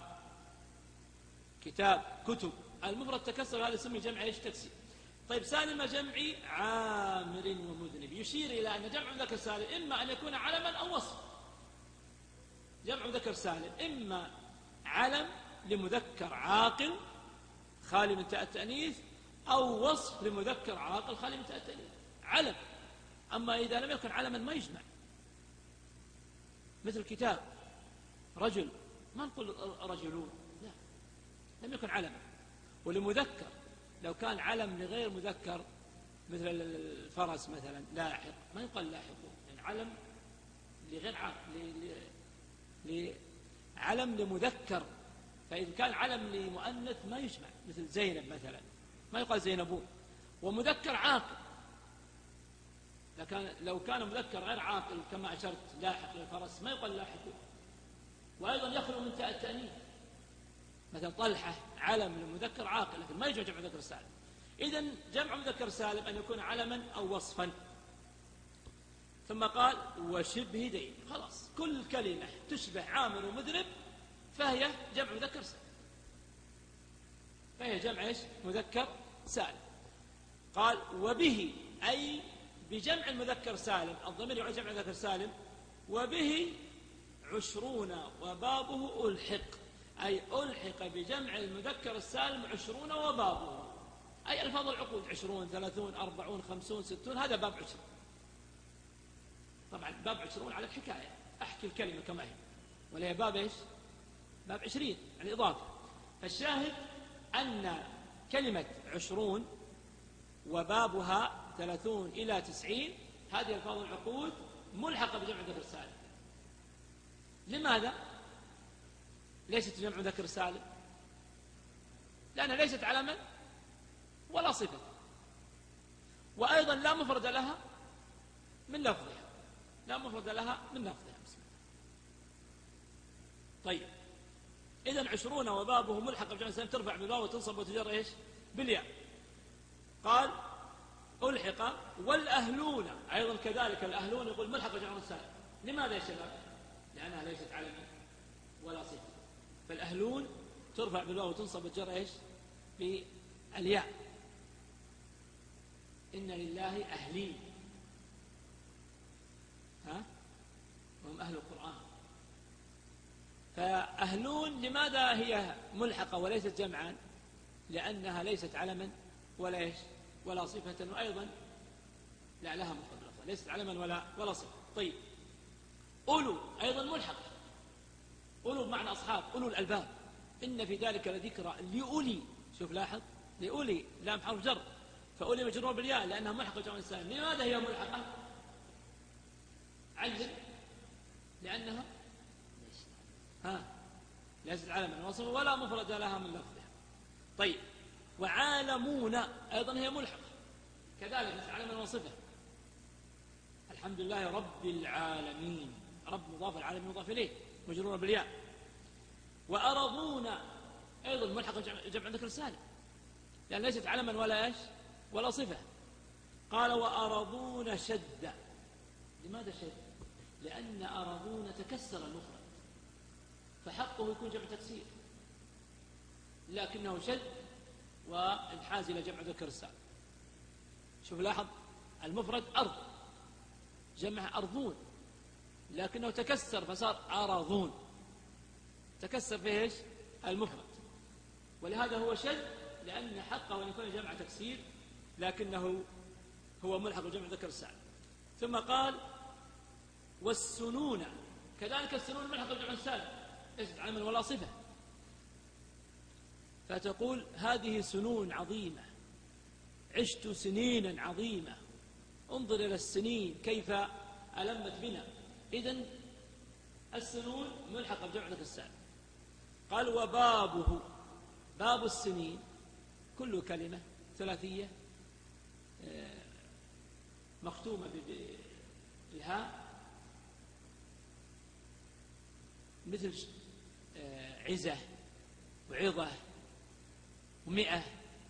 كتاب كتب، المفرد تكسر، هذا يسمى جمع ايش؟ تكسير. طيب سالم جمعي عامر ومذنب، يشير إلى أن جمع مذكر سالم إما أن يكون علما أو وصف. جمع مذكر سالم إما علم لمذكر عاقل خالي من تاء التأنيث، أو وصف لمذكر عاقل خالي من تاء التأنيث، علم. أما إذا لم يكن علما ما يجمع، مثل كتاب رجل ما نقول رجلون، لا، لم يكن علما. ولمذكر لو كان علم لغير مذكر مثل الفرس مثلا لاحق ما يقال لاحقون، يعني علم لغير عاقل علم لمذكر، فإذا كان علم لمؤنث ما يجمع، مثل زينب مثلا ما يقال زينبون، ومذكر عاقل. لكن لو كان مذكر غير عاقل كما أشرت لاحق للفرس ما يقال لاحقون. وأيضا يخلو من تاء التأنيث، مثل طلحة علم لمذكر عاقل لكن ما يجمع جمع مذكر سالم. إذن جمع مذكر سالم أن يكون علما أو وصفا. ثم قال وشبه دين، خلاص كل كلمة تشبه عامر ومذنب فهي جمع مذكر سالم، فهي جمع إيش؟ مذكر سالم. قال وبه أي بجمع المذكر سالم، الضمير يعود جمع مذكر سالم، وبه 20 وبابه ألحق، أي ألحق بجمع المذكر السالم 20 وبابه، أي ألفاظ العقود 20 30 40 50 60، هذا باب 20. طبعا باب 20 على الحكاية، أحكي الكلمة كما هي، ولا هي باب إيش؟ باب 20 يعني إضافة. فالشاهد أن كلمة 20 وبابها 30 إلى 90 هذه ألفاظ العقود ملحقة بجمع مذكر سالم. لماذا؟ ليست جمع مذكر سالم لأنها ليست علما ولا صفة، وأيضا لا مفرد لها من لفظها، لا مفرد لها من لفظها. بسم الله. طيب إذن 20 وبابه ملحق بجمع سالم ترفع بالواو وتنصب وتجر إيش؟ بالياء. قال ألحق. والأهلون أيضا كذلك، الأهلون يقول ملحق بجمع سالم. لماذا يا شباب؟ لأنها ليست علما ولا صفة. فالأهلون ترفع بالواو وتنصب وتجر إيش؟ بالياء. إن لله أهلين، وهم أهل القرآن. فأهلون لماذا هي ملحقة وليست جمعا؟ لأنها ليست علما ولا إيش؟ ولا صفة، وأيضا لا لها مفرد لفظ، ليست علما ولا صفة. طيب أولو أيضا ملحقة، أولو بمعنى أصحاب، أولو الألباب. إن في ذلك لذكرى لأولي، شوف لاحظ لأولي لام حرف جر، فأولي مجرور بالياء لأنها ملحقة جمع السالم. لماذا هي ملحقة؟ عجل لأنها ليست علما وصفا ولا مفرد لها من لفظها. طيب وعالمون أيضا هي ملحقة كذلك ليست علما وصفا. الحمد لله رب العالمين، رب مضاف، العالمين مضاف إليه مجرور بالياء. وأرضون أيضا ملحقة جمع ذكر سالم لأن ليست علما ولا إيش؟ ولا صفة. قال وأرضون شد. لماذا شد؟ لأن أرضون تكسر المفرد فحقه يكون جمع تكسير، لكنه شد وانحاز إلى جمع ذكر السالم. شوف لاحظ المفرد أرض جمع أرضون، لكنه تكسر فصار أرضون، تكسر فيه إيش؟ المفرد، ولهذا هو شد لأن حقه أن يكون جمع تكسير لكنه هو ملحق بجمع ذكر السالم. ثم قال والسنون كذلك، السنون ملحق بجمع السالم ليست علما ولا صفة. فتقول هذه سنون عظيمة، عشت سنينا عظيمة، انظر إلى السنين كيف ألمت بنا. إذن السنون ملحقة بجمع ذكر السالم. قال وبابه، باب السنين كل كلمة ثلاثية مختومة بالهاء مثل عزة وعظة ومئة،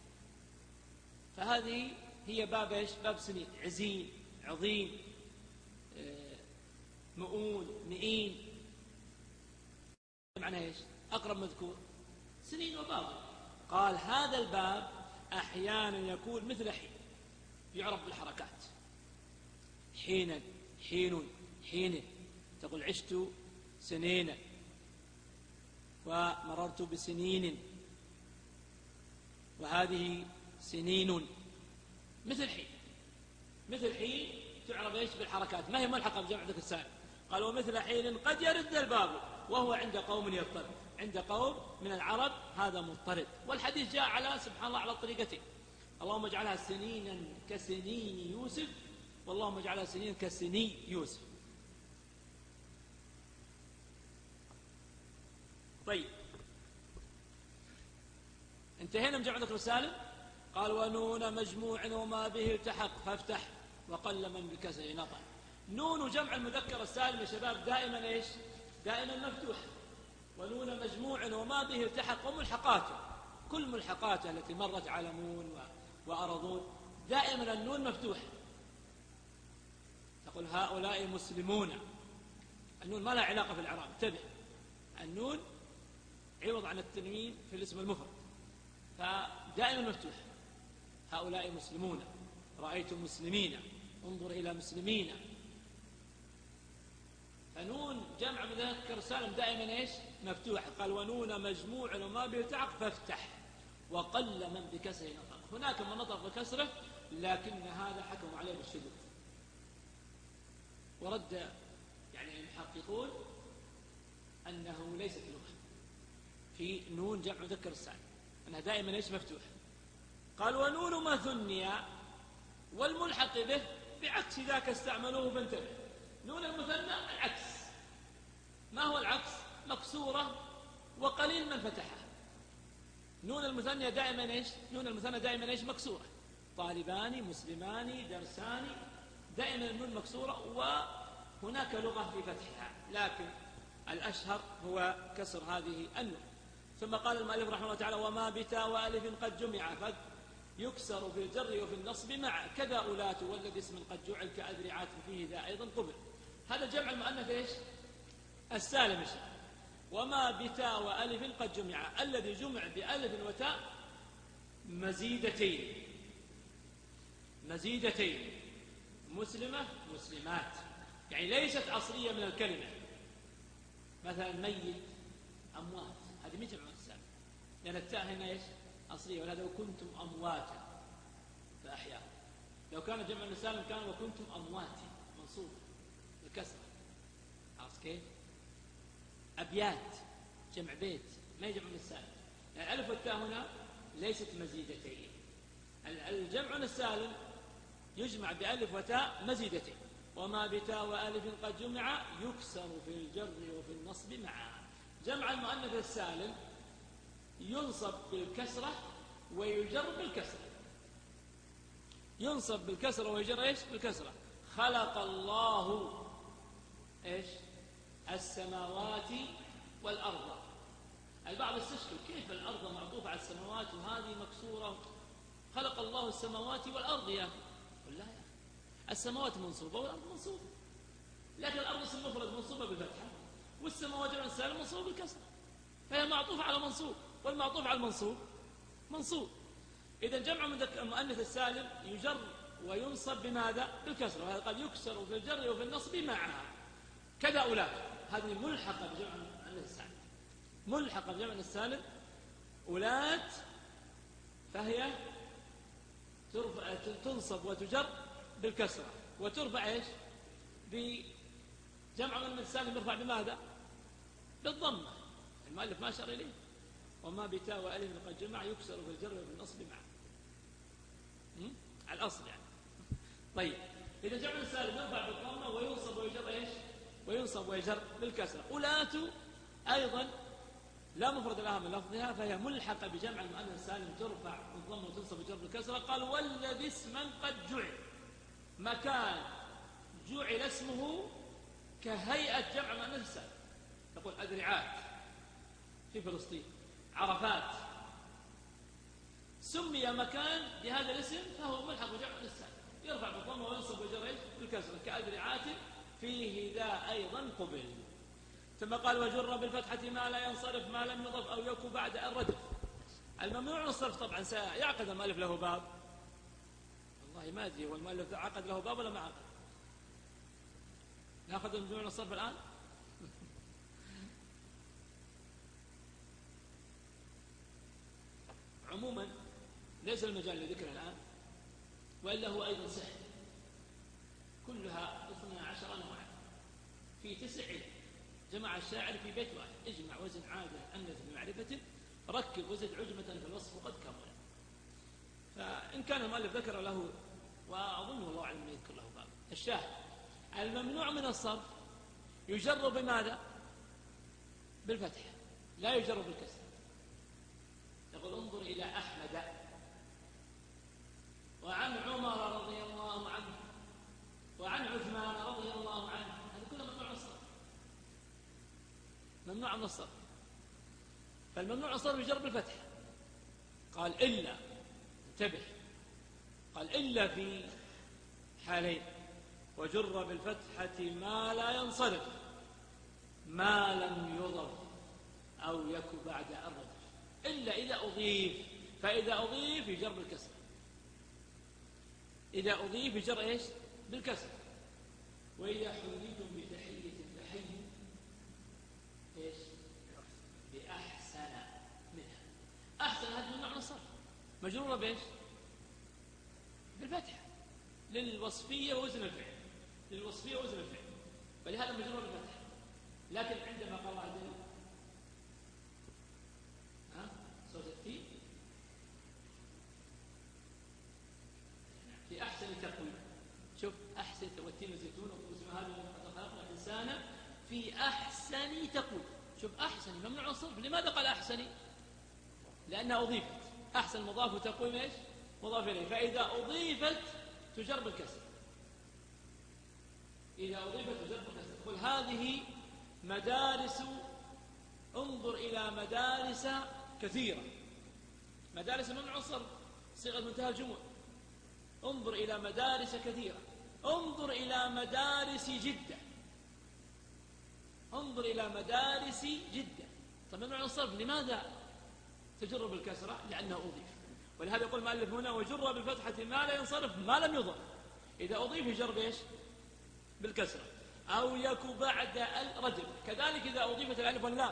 فهذه هي باب إيش؟ باب سنين. عزين، عظيم، مؤون، مئين، معنى إيش؟ أقرب مذكور سنين وباب. قال هذا الباب أحيانا يكون مثل حين، يعرف بالحركات، حينا، حين، حين. تقول عشت سنين ومررت بسنين، وهذه سنين مثل حين. مثل حين تعرف ايش؟ بالحركات، ما هي ملحقة بجمع ذكر السالم. قال ومثل حين قد يرد الباب وهو عند قوم يضطرب، عند قوم من العرب هذا مضطرب. والحديث جاء على سبحان الله على الطريقتين، اللهم اجعلها سنينا كسنين يوسف، واللهم اجعلها سنين كسني يوسف. انتهينا من جمع المذكر السالم. قال ونون مجموع وما به التحق فافتح وقل من بكسر نطق. نون جمع المذكر السالم يا شباب دائما ايش؟ دائما مفتوح. ونون مجموع وما به التحق وملحقاته، كل ملحقاته التي مرت على نون وأرضون دائما النون مفتوح. تقول هؤلاء مسلمون، النون ما لها علاقة في الإعراب، انتبه، النون عوض عن التنوين في الاسم المفرد، فدائما مفتوح. هؤلاء مسلمون، رأيت مسلمين، انظر إلى مسلمين. فنون جمع مذكر سالم دائما ايش؟ مفتوح. قال ونون مجموع وما به التحق فافتح وقل من بكسره نطق. هناك من نطق بكسره لكن هذا حكم عليه بالشذوذ، ورد يعني المحققون أنه ليست لغة في نون جمع مذكر السالم، أنها دائما ايش؟ مفتوح. قال ونون ما ثني والملحق به بعكس ذاك استعملوه فانتبه. نون المثنى العكس. ما هو العكس؟ مكسورة وقليل من فتحها. نون المثنى دائما ايش؟ نون المثنى دائما ايش؟ مكسورة. طالبان، مسلمان، درسان، دائما النون مكسورة، وهناك لغة في فتحها، لكن الأشهر هو كسر هذه النون. ثم قال المؤلف رحمه الله تعالى وما بتاء وألف قد جمع يكسر في الجر وفي النصب مع كذا أولات والذي اسم قد جعل كأذرعات فيه ذا أيضا قبل. هذا جمع المؤنث ايش؟ السالم. وما بتاء وألف قد جمع، الذي جمع بألف وتاء مزيدتين. مزيدتين، مسلمة مسلمات، يعني ليست أصلية من الكلمة. مثلا ميت أموات، هذه من جمع السالم لأن التاء هنا ايش؟ أصلية. ولهذا وكنتم أمواتا فأحياكم. لو كان جمع السالم كان وكنتم أمواتي منصوب بالكسرة. عرفت كيف؟ أبيات جمع بيت ما يجمع السالم، يعني الألف والتاء هنا ليست مزيدتين. الجمع السالم يجمع بألف وتاء مزيدتين. وما بتاء وألف قد جمع يكسر في الجر وفي النصب معا. جمع المؤنث السالم ينصب بالكسرة ويجر بالكسرة. ينصب بالكسرة ويجر ايش؟ بالكسرة. خلق الله ايش؟ السماوات والأرض. البعض يستشكل كيف الأرض معطوفة على السماوات وهذه مكسورة؟ خلق الله السماوات والأرض يا أخي. قل لا يا أخي، السماوات منصوبة والأرض منصوبة، لكن الأرض اسم مفرد منصوبة بالفتحة والسماوات جمع السالم منصوبة بالكسرة، فهي معطوفة على منصوب، والمعطوف على المنصوب منصوب. إذا جمع المؤنث السالم يجر وينصب بماذا؟ بالكسرة. وهذا قد يكسر في الجر وفي النصب معها كذا أولاد. هذه ملحقة بجمع المؤنث السالم، ملحقة بجمع السالم أولاد، فهي تنصب وتجر بالكسرة وترفع ايش؟ بجمع المؤنث السالم يرفع بماذا؟ بالضمة. المؤلف ما أشار إليه. وما بتاء وألف قد جمع يكسر في الجر وفي النصب معا، على الأصل يعني. طيب إذا جمع السالم يرفع بالضمة وينصب ويجر ايش؟ وينصب ويجر بالكسرة. أولات أيضا لا مفرد لها من لفظها، فهي ملحقة بجمع المؤنث السالم ترفع بالضمة وتنصب وتجر بالكسرة. قال والذي اسما قد جعل، مكان جعل اسمه كهيئة جمع المؤنث السالم. تقول أذرعات في فلسطين، عرفات، سمي مكان بهذا الاسم فهو ملحق بجمع السالم يرفع بالضمة وينصب ويجر بالكسرة كأذرعات فيه ذا أيضا قبل. ثم قال وجر بالفتحة ما لا ينصرف ما لم يضف أو يكو بعد الردف. الممنوع من الصرف طبعا سيعقد المؤلف له باب، والله ما أدري هو المؤلف عقد له باب ولا ما عقد. نأخذ الممنوع من الصرف الآن. عموما ليس المجال لذكره الآن، وإلا هو أيضا سحر، كلها 12 نوعا في 9 جمع الشاعر في بيت واحد. اجمع وزن عادة أنث بمعرفة، ركب وزد عجمة في الوصف قد كمل. فإن كان المؤلف ذكر له، وأظن والله أعلم أن يذكر له باب. الشاهد الممنوع من الصرف يجر بماذا؟ بالفتح، لا يجر بالكسر. يقول انظر إلى أحد من الصرف. فالممنوع من الصرف يجر بالفتح. قال إلا، انتبه، قال إلا في حالين: وجر بالفتحة ما لا ينصرف ما لم يضف أو يك بعد الرجل، إلا إذا أضيف. فإذا أضيف يجر بالكسر، إذا أضيف يجر إيش؟ بالكسر. وإذا حييتم بتحية فحيوا إيش؟ بأحسن منها. أحسن هذا من نوع الصرف، مجرورة بإيش؟ بالفتحة، للوصفية ووزن الفعل، للوصفية ووزن الفعل، فلهذا مجرورة بالفتحة. لكن عندما قال عندنا صوت التي في أحسن تقويم، شوف أحسن والتين والزيتون واسم هذا لقد خلقنا الإنسان في أحسن تقويم. شوف أحسن ممنوع الصرف. لماذا قال أحسن؟ لأنها أضيفت. أحسن مضاف وتقويم إيش؟ مضاف إليه. فإذا أضيفت تجر بالكسر، إذا أضيفت تجر بالكسر. قل هذه مدارس، انظر إلى مدارس كثيرة، مدارس ممنوع الصرف صيغة منتهى الجموع. انظر إلى مدارس كثيرة، انظر إلى مدارس جدة، انظر إلى مدارس جدة. طيب ممنوع الصرف لماذا تجر بالكسرة؟ لأنه أضيف. ولهذا يقول المؤلف هنا: وجر بالفتحة ما لا ينصرف ما لم يضف. إذا أضيف يجر بإيش؟ بالكسرة. أو يك بعد الرجل، كذلك إذا أضيفت الألف واللام،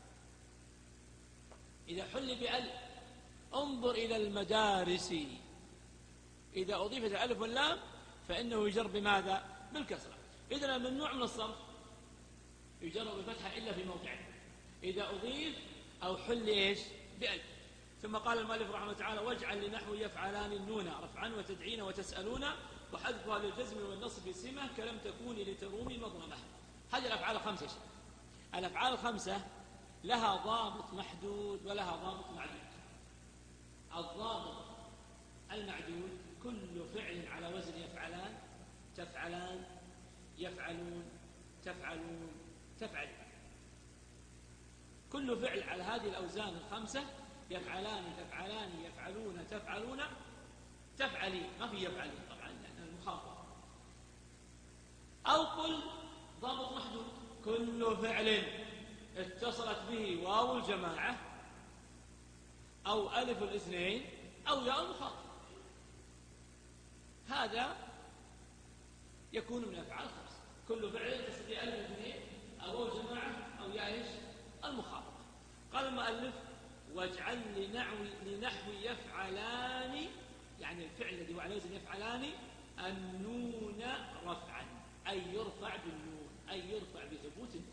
إذا حل بألف. انظر إلى المدارس، إذا أضيفت الألف واللام فإنه يجر بماذا؟ بالكسرة. إذن الممنوع من الصرف يجر بالفتحة إلا في موضعين: إذا أضيف أو حل إيش؟ بألف. ثم قال المؤلف رحمه الله تعالى: واجعل لنحو يفعلان النون رفعا وتدعين وتسألون وحذفها للجزم والنصب سمة كلم تكوني لترومي مضرمة. هذه الأفعال الخمسة. الأفعال الخمسة لها ضابط محدود ولها ضابط معدود. الضابط المعدود: كل فعل على وزن يفعلان، تفعلان، يفعلون، تفعلون، تفعل. كل فعل على هذه الأوزان الخمسة: يفعلان، تفعلان، يفعلون، تفعلون، تفعلي. ما في يفعلين طبعا لأن المخاطب. أو قل ضابط محدود: كل فعل اتصلت به واو الجماعة أو ألف الاثنين أو ياء المخاطب. هذا يكون من الأفعال الخمسة. كل فعل اتصل به ألف الاثنين أو واو الجماعة أو ياء ايش؟ المخاطب. قال المؤلف: واجعل لنحو يفعلان، يعني الفعل الذي هو على وزن يفعلان، النون رفعا، أي يرفع بالنون، أي يرفع بثبوت النون.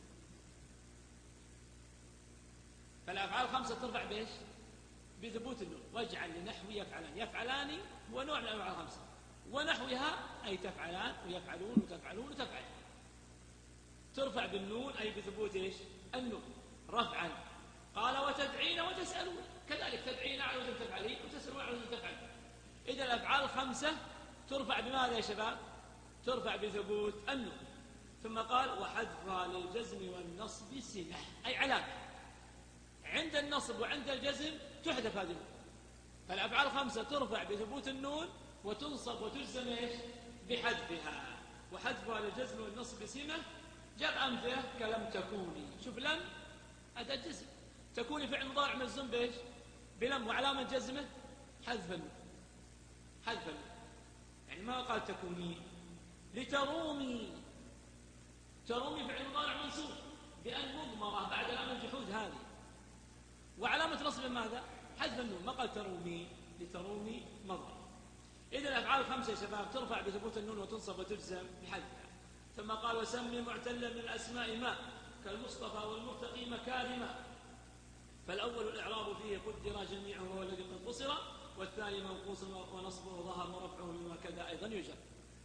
فالأفعال الخمسة ترفع بإيش؟ بثبوت النون. واجعل لنحو يفعلان، يفعلان هو نوع من الأفعال الخمسة، ونحوها أي تفعلان ويفعلون وتفعلون وتفعل، ترفع بالنون أي بثبوت إيش؟ النون رفعا. قال: وتدعين وتسألون، كذلك تدعين على وزن تفعلين وتسألون على وزن تفعل. إذا الأفعال الخمسة ترفع بماذا يا شباب؟ ترفع بثبوت النون. ثم قال: وحذفها للجزم والنصب سمة، أي علامة. عند النصب وعند الجزم تحذف هذه النون. فالأفعال الخمسة ترفع بثبوت النون وتنصب وتجزم إيش؟ بحذفها. وحذفها للجزم والنصب سمة. جاب أمثلة كلم تكوني. شوف لم أداة جزم، تكوني فعل مضارع مجزوم بإيش؟ بلم، وعلامة جزمه حذف النون، حذف النون. يعني ما قال تكوني. لترومي، ترومي فعل مضارع منصوب بأن مضمرة بعد لام الجحود هذه، وعلامة نصب ماذا؟ حذف النون. ما قال ترومي، لترومي مضمرة. إذن الأفعال الخمسة يا شباب ترفع بثبوت النون وتنصب وتجزم بحذفها. ثم قال: وسمي معتلا من الأسماء ما كالمصطفى والمرتقي مكارما. فالأول الإعراب فيه قدر جميعه وهو الذي قد قصر، والثاني منقوص ونصبه ظهر ورفعه مما كذا أيضا يجر.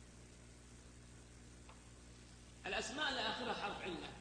الأسماء الآخرة حرف علة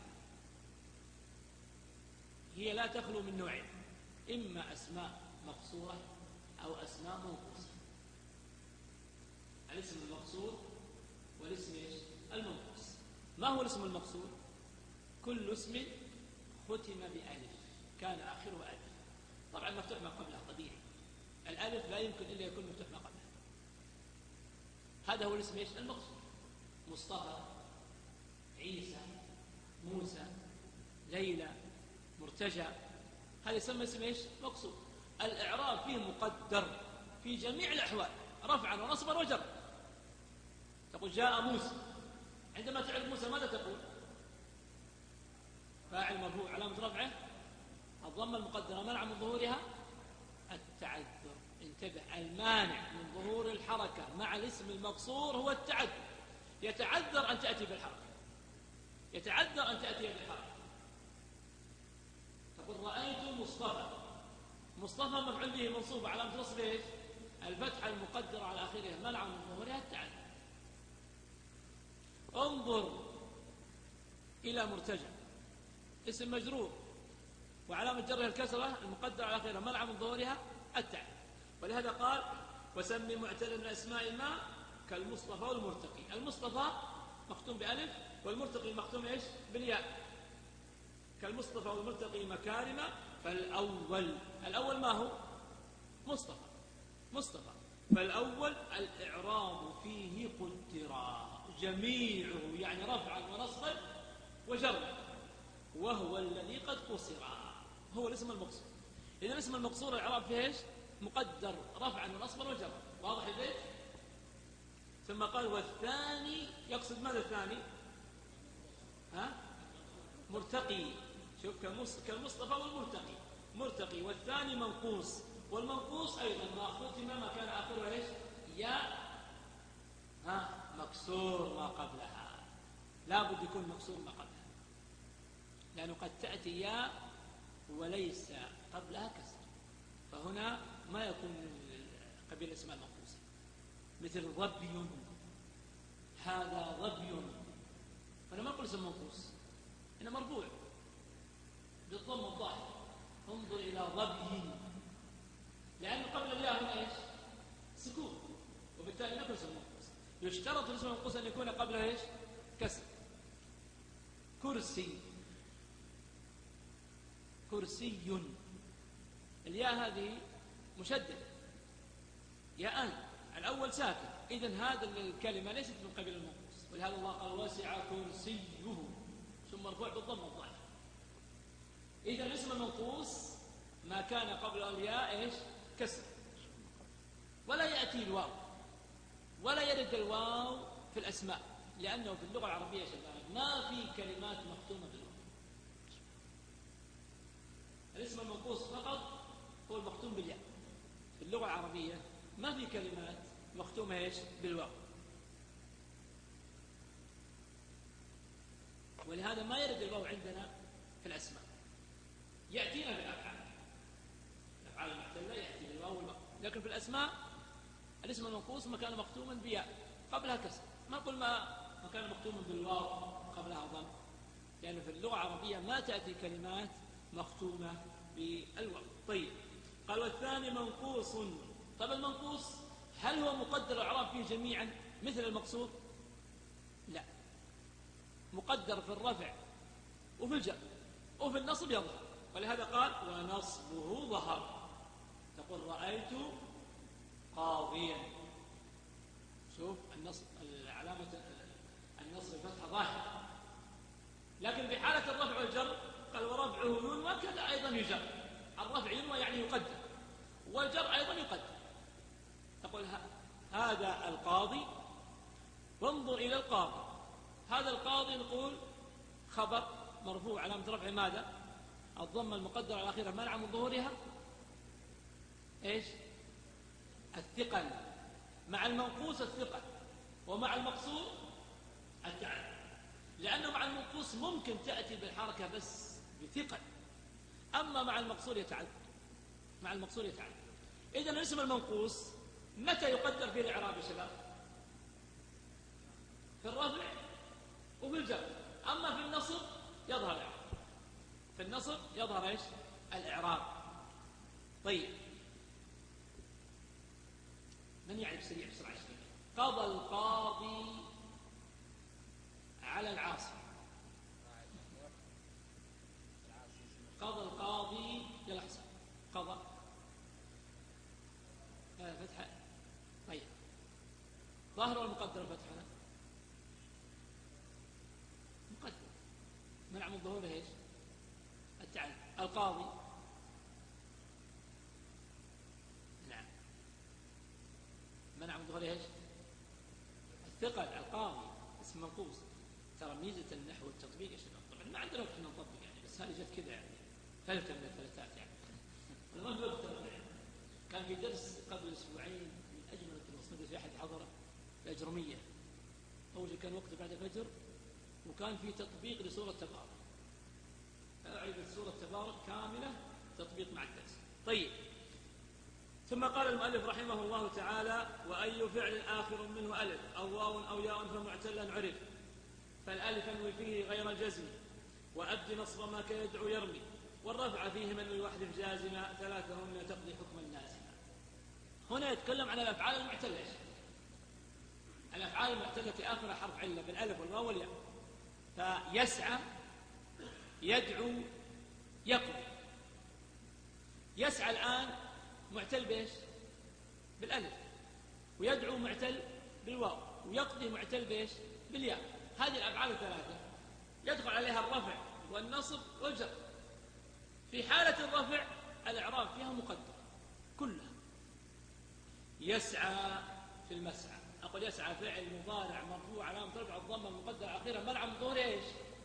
هي لا تخلو من نوعين: إما أسماء مقصورة أو أسماء منقوصة. الاسم المقصور والاسم المنقوص. ما هو الاسم المقصور؟ كل اسم ختم بألف كان آخره ألف. طبعا مفتوح ما قبله طبيعي، الألف لا يمكن إلا يكون مفتوح ما قبله. هذا هو الاسم ايش؟ المقصور. مصطفى، عيسى، موسى، ليلى، مرتجى، هذا يسمى اسم ايش؟ مقصور. الإعراب فيه مقدر في جميع الأحوال، رفعا ونصبا وجرا. تقول جاء موسى، عندما تعرف موسى ماذا تقول؟ فاعل مرفوع علامة رفعه الضمة المقدرة منع من ظهورها التعذر. انتبه، المانع من ظهور الحركة مع الاسم المقصور هو التعذر. يتعذر أن تأتي بالحركة، يتعذر أن تأتي بالحركة. تقول رأيت مصطفى، مصطفى مفعول به منصوب علامة نصبه ايش؟ الفتحة المقدرة على آخرها منع من ظهورها التعذر. انظر إلى مرتجى، اسم مجرور وعلامة جرها الكسرة المقدرة على آخرها منع من ظهورها التعذر. ولهذا قال وسمي معتلا من أسماء ما كالمصطفى والمرتقي. المصطفى مختوم بألف والمرتقي مختوم ايش؟ بالياء. كالمصطفى والمرتقي مكارم. فالأول ما هو؟ مصطفى. فالأول الإعراب فيه قدرا جميعه، يعني رفعا ونصبا وجرا، وهو الذي قد قصر، هو الاسم المقصور. إذا الاسم المقصور الإعراب فيه ايش؟ مقدر رفعا ونصبا وجرا. واضح البيت؟ ثم قال والثاني، يقصد ماذا الثاني؟ مرتقي. شوف كالمصطفى والمرتقي، مرتقي. والثاني منقوص، والمنقوص أيضا ما ختم ما كان آخره ايش؟ ياء مكسور ما قبلها، لا بد يكون مكسور ما قبلها، لأنه قد تأتي ياء وليس قبلها كسر، فهنا ما يكون قبيل اسماء المنقوصة. مثل ظبي، هذا ظبي، فأنا ما أقول اسم منقوص، إنه مرفوع بالضم الظاهر. انظر إلى ظبي، لأن قبل الياء هنا ايش؟ سكون، وبالتالي ما يكون اسم منقوص. يشترط الاسم المنقوص أن يكون قبله ايش؟ كسر. كرسي، كرسي، الياء هذه مشددة، ياءان، الأول ساكن، إذن هذا الكلمة ليست من قبيل المنقوص. ولهذا الله قال وسع كرسيه، ثم مرفوع بالضم الظاهر. إذن الاسم المنقوص ما كان قبل الياء ايش؟ كسر. ولا يأتي الواو، ولا يرد الواو في الأسماء، لأنه في اللغة العربية شباب ما في كلمات مختومة بالواو. الاسم المنقوص فقط هو المختوم بالياء. في اللغة العربية ما في كلمات مختومة ايش؟ بالواو. ولهذا ما يرد الواو عندنا في الأسماء، يأتينا بالأفعال، الأفعال المحتلة يأتي بالواو والواو، لكن في الأسماء الاسم المنقوص ما كان مختوما بياء قبلها كسر. ما قل ما كان مختوما بالواو قبلها ضم، لأنه في اللغة العربية ما تأتي كلمات مختومة بالواو. طيب، قال والثاني منقوص. طب المنقوص هل هو مقدر الإعراب فيه جميعا مثل المقصور؟ لا، مقدر في الرفع وفي الجر وفي النصب يظهر. ولهذا قال ونصبه ظهر. تقول رأيت قاضيا، شوف النصب، علامة النصب فتحة ظاهرة، لكن بحالة الرفع والجر قال ورفعه ينوى كذا أيضا يجر. الرفع ينوى يعني يقدر، والجر أيضا يقدر. تقول هذا القاضي، وانظر إلى القاضي. هذا القاضي نقول خبر مرفوع علامة رفع ماذا؟ الضمة المقدرة على آخرها منع من ظهورها ايش؟ الثقل. مع المنقوص الثقل، ومع المقصور التعب، لأنه مع المنقوص ممكن تأتي بالحركة بس بثقل، أما مع المقصور يتعذر، مع المقصور يتعذر. إذن الاسم المنقوص متى يقدر فيه الإعراب يا شباب؟ في الرفع وفي الجر. أما في النصب يظهر الإعراب، في النصب يظهر ايش؟ الإعراب. طيب، من يعرف سريع بسرعة؟ قضى القاضي على العاصي. ظاهر ولا مقدر الفتح هنا؟ مقدر. منع من ظهوره ايش؟ التعدي. القاضي نعم منع من ظهوره ايش؟ الثقل. القاضي اسم منقوص. ترى ميزة النحو والتطبيق يا شباب، طبعا ما عندنا وقت نطبق يعني، بس هذه جت كذا يعني فلتة من الفلتات يعني. والله وقت كان في درس قبل اسبوعين من اجمل الدروس، ما ادري في احد حضره، الأجرمية. أول كان وقت بعد الفجر، وكان في تطبيق لسورة تبارك، أعرضت سورة تبارك كاملة تطبيق مع الدرس. طيب، ثم قال المؤلف رحمه الله تعالى: وأي فعل آخر منه ألف أو واو أو ياء فمعتلا عرف، فالألف انوي فيه غير الجزم، وأبد نصب ما كيدعو يرمي، والرفع فيه منوي واحذف جازما، ثلاثهن تقضي حكما لازما. هنا يتكلم عن الأفعال المعتلة، الأفعال المعتلة آخر حرف علة بالألف والواو والياء. فيسعى، يدعو، يقضي. يسعى الآن معتل بإيش؟ بالألف، ويدعو معتل بالواو، ويقضي معتل بإيش؟ بالياء. هذه الأفعال الثلاثة يدخل عليها الرفع والنصب والجر. في حالة الرفع الإعراب فيها مقدر كلها. يسعى في المسعى، أقول يسعى فعل مضارع مرفوع علامة رفع الضمة المقدرة أخيرا منع من ظهور إيش؟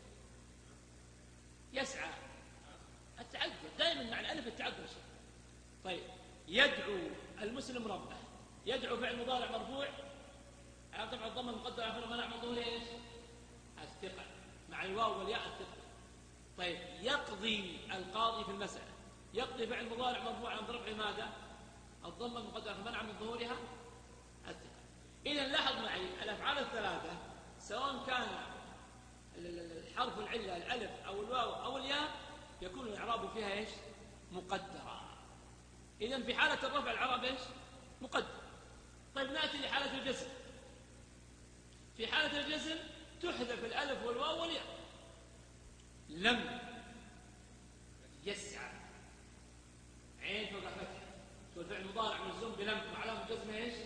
يسعى التعذر، دائما مع الألف التعذر شيء. طيب، يدعو المسلم ربه، يدعو فعل مضارع مرفوع علامة رفع الضمة المقدرة أخيرا منع من ظهور إيش؟ الثقل، مع الواو والياء الثقل. طيب، يقضي القاضي في المسألة، يقضي فعل مضارع مرفوع علامة رفعه ماذا؟ الضمة المقدرة منع من ظهورها الثقل. إذا لاحظ معي الأفعال الثلاثة سواء كان الحرف العلة الألف أو الواو أو الياء يكون الإعراب فيها إيش؟ مقدرة. إذا في حالة الرفع الإعراب إيش؟ مقدر. طيب، نأتي لحالة الجزم. في حالة الجزم تحذف الألف والواو والياء. لم يسعى، عين فوق فتح، والفعل مضارع مجزوم بلم وعلامة جزمه إيش؟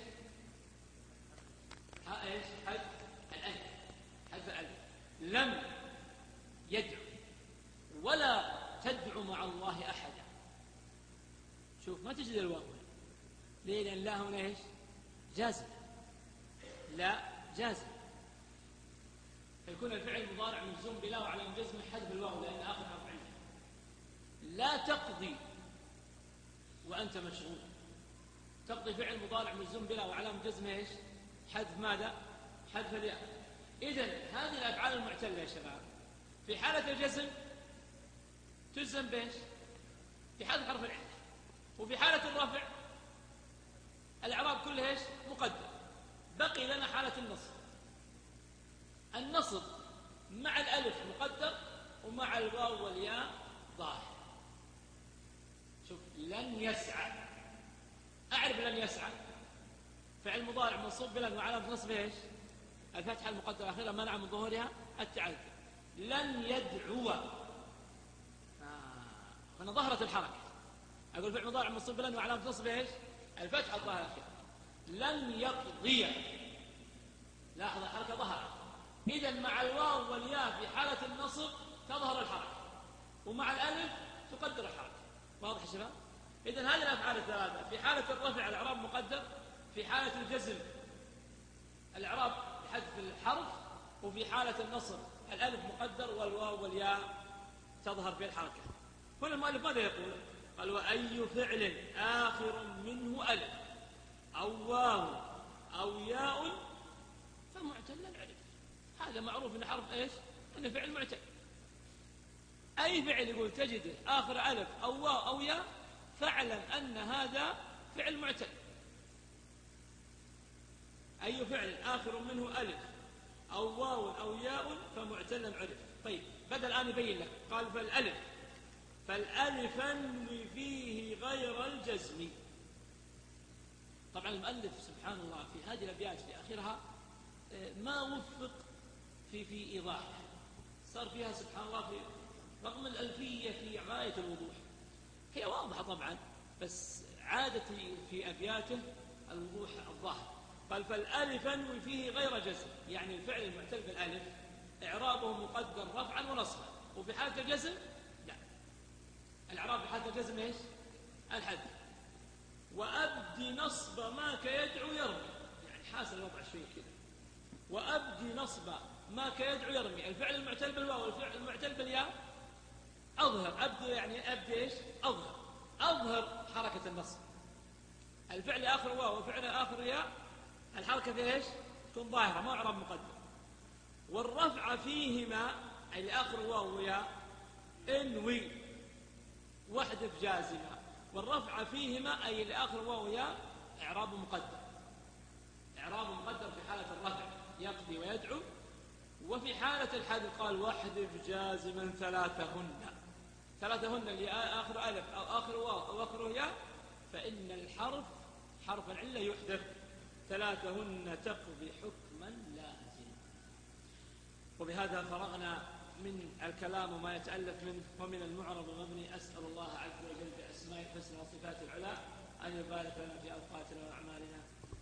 ايش؟ حذف الألف، حذف الألف. لم يدعو، ولا تدعو مع الله أحدا. شوف، ما تجد الواو، ليه؟ لأن لا هنا إيش؟ جازم، لا جازم، فيكون الفعل المضارع مجزوم بلا وعلامة جزمه حذف الواو لأن آخر حرف علة. لا تقضي وأنت مشغول، تقضي فعل مضارع مجزوم بلا وعلامة جزمه إيش؟ حذف ماذا؟ حذف الياء. إذن هذه الأفعال المعتلة يا شباب في حالة الجزم تجزم بإيش؟ بحذف حرف العلة. وفي حالة الرفع الإعراب كله إيش؟ مقدر. بقي لنا حالة النصب. النصب مع الألف مقدر ومع الواو والياء ظاهر. شوف، لن يسعى، أعرف لن يسعى فعل مضارع منصوب بلن وعلامة نصبه ايش؟ الفتحة المقدرة أخيرا منع من ظهورها التعذر. لن يدعو، هنا ظهرت الحركة. أقول فعل مضارع منصوب بلن وعلامة نصبه ايش؟ الفتحة الظاهرة الأخيرة. لن يقضي، لاحظ الحركة ظهرت. إذن مع الواو والياء في حالة النصب تظهر الحركة، ومع الألف تقدر الحركة. واضح يا شباب؟ إذن هذه الأفعال الثلاثة في حالة الرفع الإعراب مقدر، في حالة الجزم الإعراب بحذف الحرف، وفي حالة النصب الألف مقدر والواو والياء تظهر في الحركة. هنا المؤلف ماذا يقول؟ قال: وأي فعل آخر منه ألف أو واو أو ياء فمعتل عرف. هذا معروف إن حرف إيش؟ إنه فعل معتل. أي فعل يقول تجده آخر ألف أو واو أو ياء فاعلم أن هذا فعل معتل. أي فعل آخر منه ألف أو واو أو ياء فمعتل عرف. طيب، بدأ الآن يبين لك. قال: فالألف انوي فيه غير الجزم. طبعا المؤلف سبحان الله في هذه الأبيات في آخرها ما وفق في إيضاحها، صار فيها سبحان الله في رغم الألفية في غاية الوضوح. هي واضحة طبعا، بس عادت في أبياته الوضوح الظاهر. قال فالألف أنوي فيه غير جزم، يعني الفعل المعتل بالألف إعرابه مقدر رفعا ونصبا، وفي حالة الجزم لا، الإعراب في حالة الجزم إيش؟ الحذف. وأبدي نصب ما كيدعو يرمي، يعني حاصل الوضع شوي كذا، وأبدي نصب ما كيدعو يرمي، الفعل المعتل بالواو والفعل المعتل بالياء أظهر، أبدي يعني أبدي إيش؟ أظهر حركة النصب، الفعل آخر واو والفعل آخر ياء الحركة في إيش؟ تكون ظاهرة ما إعراب مقدر. والرفع فيهما أي لآخر واو وياء انوي واحذف جازمة، والرفع فيهما أي لآخر واو وياء إعراب مقدر، إعراب مقدر في حالة الرفع يقضي ويدعو، وفي حالة الحذف قال واحذف جازما ثلاثهن اللي آخر ألف أو آخر واو أو آخر ياء، فإن الحرف حرف العلة يحذف، ثلاثهن تقضي حكما لازما. وبهذا فرغنا من الكلام وما يتألف منه ومن المعرب المبني. أسأل الله عز وجل بأسماء الحسنى وصفات العلى أن يبارك لنا في أوقاتنا وأعمالنا.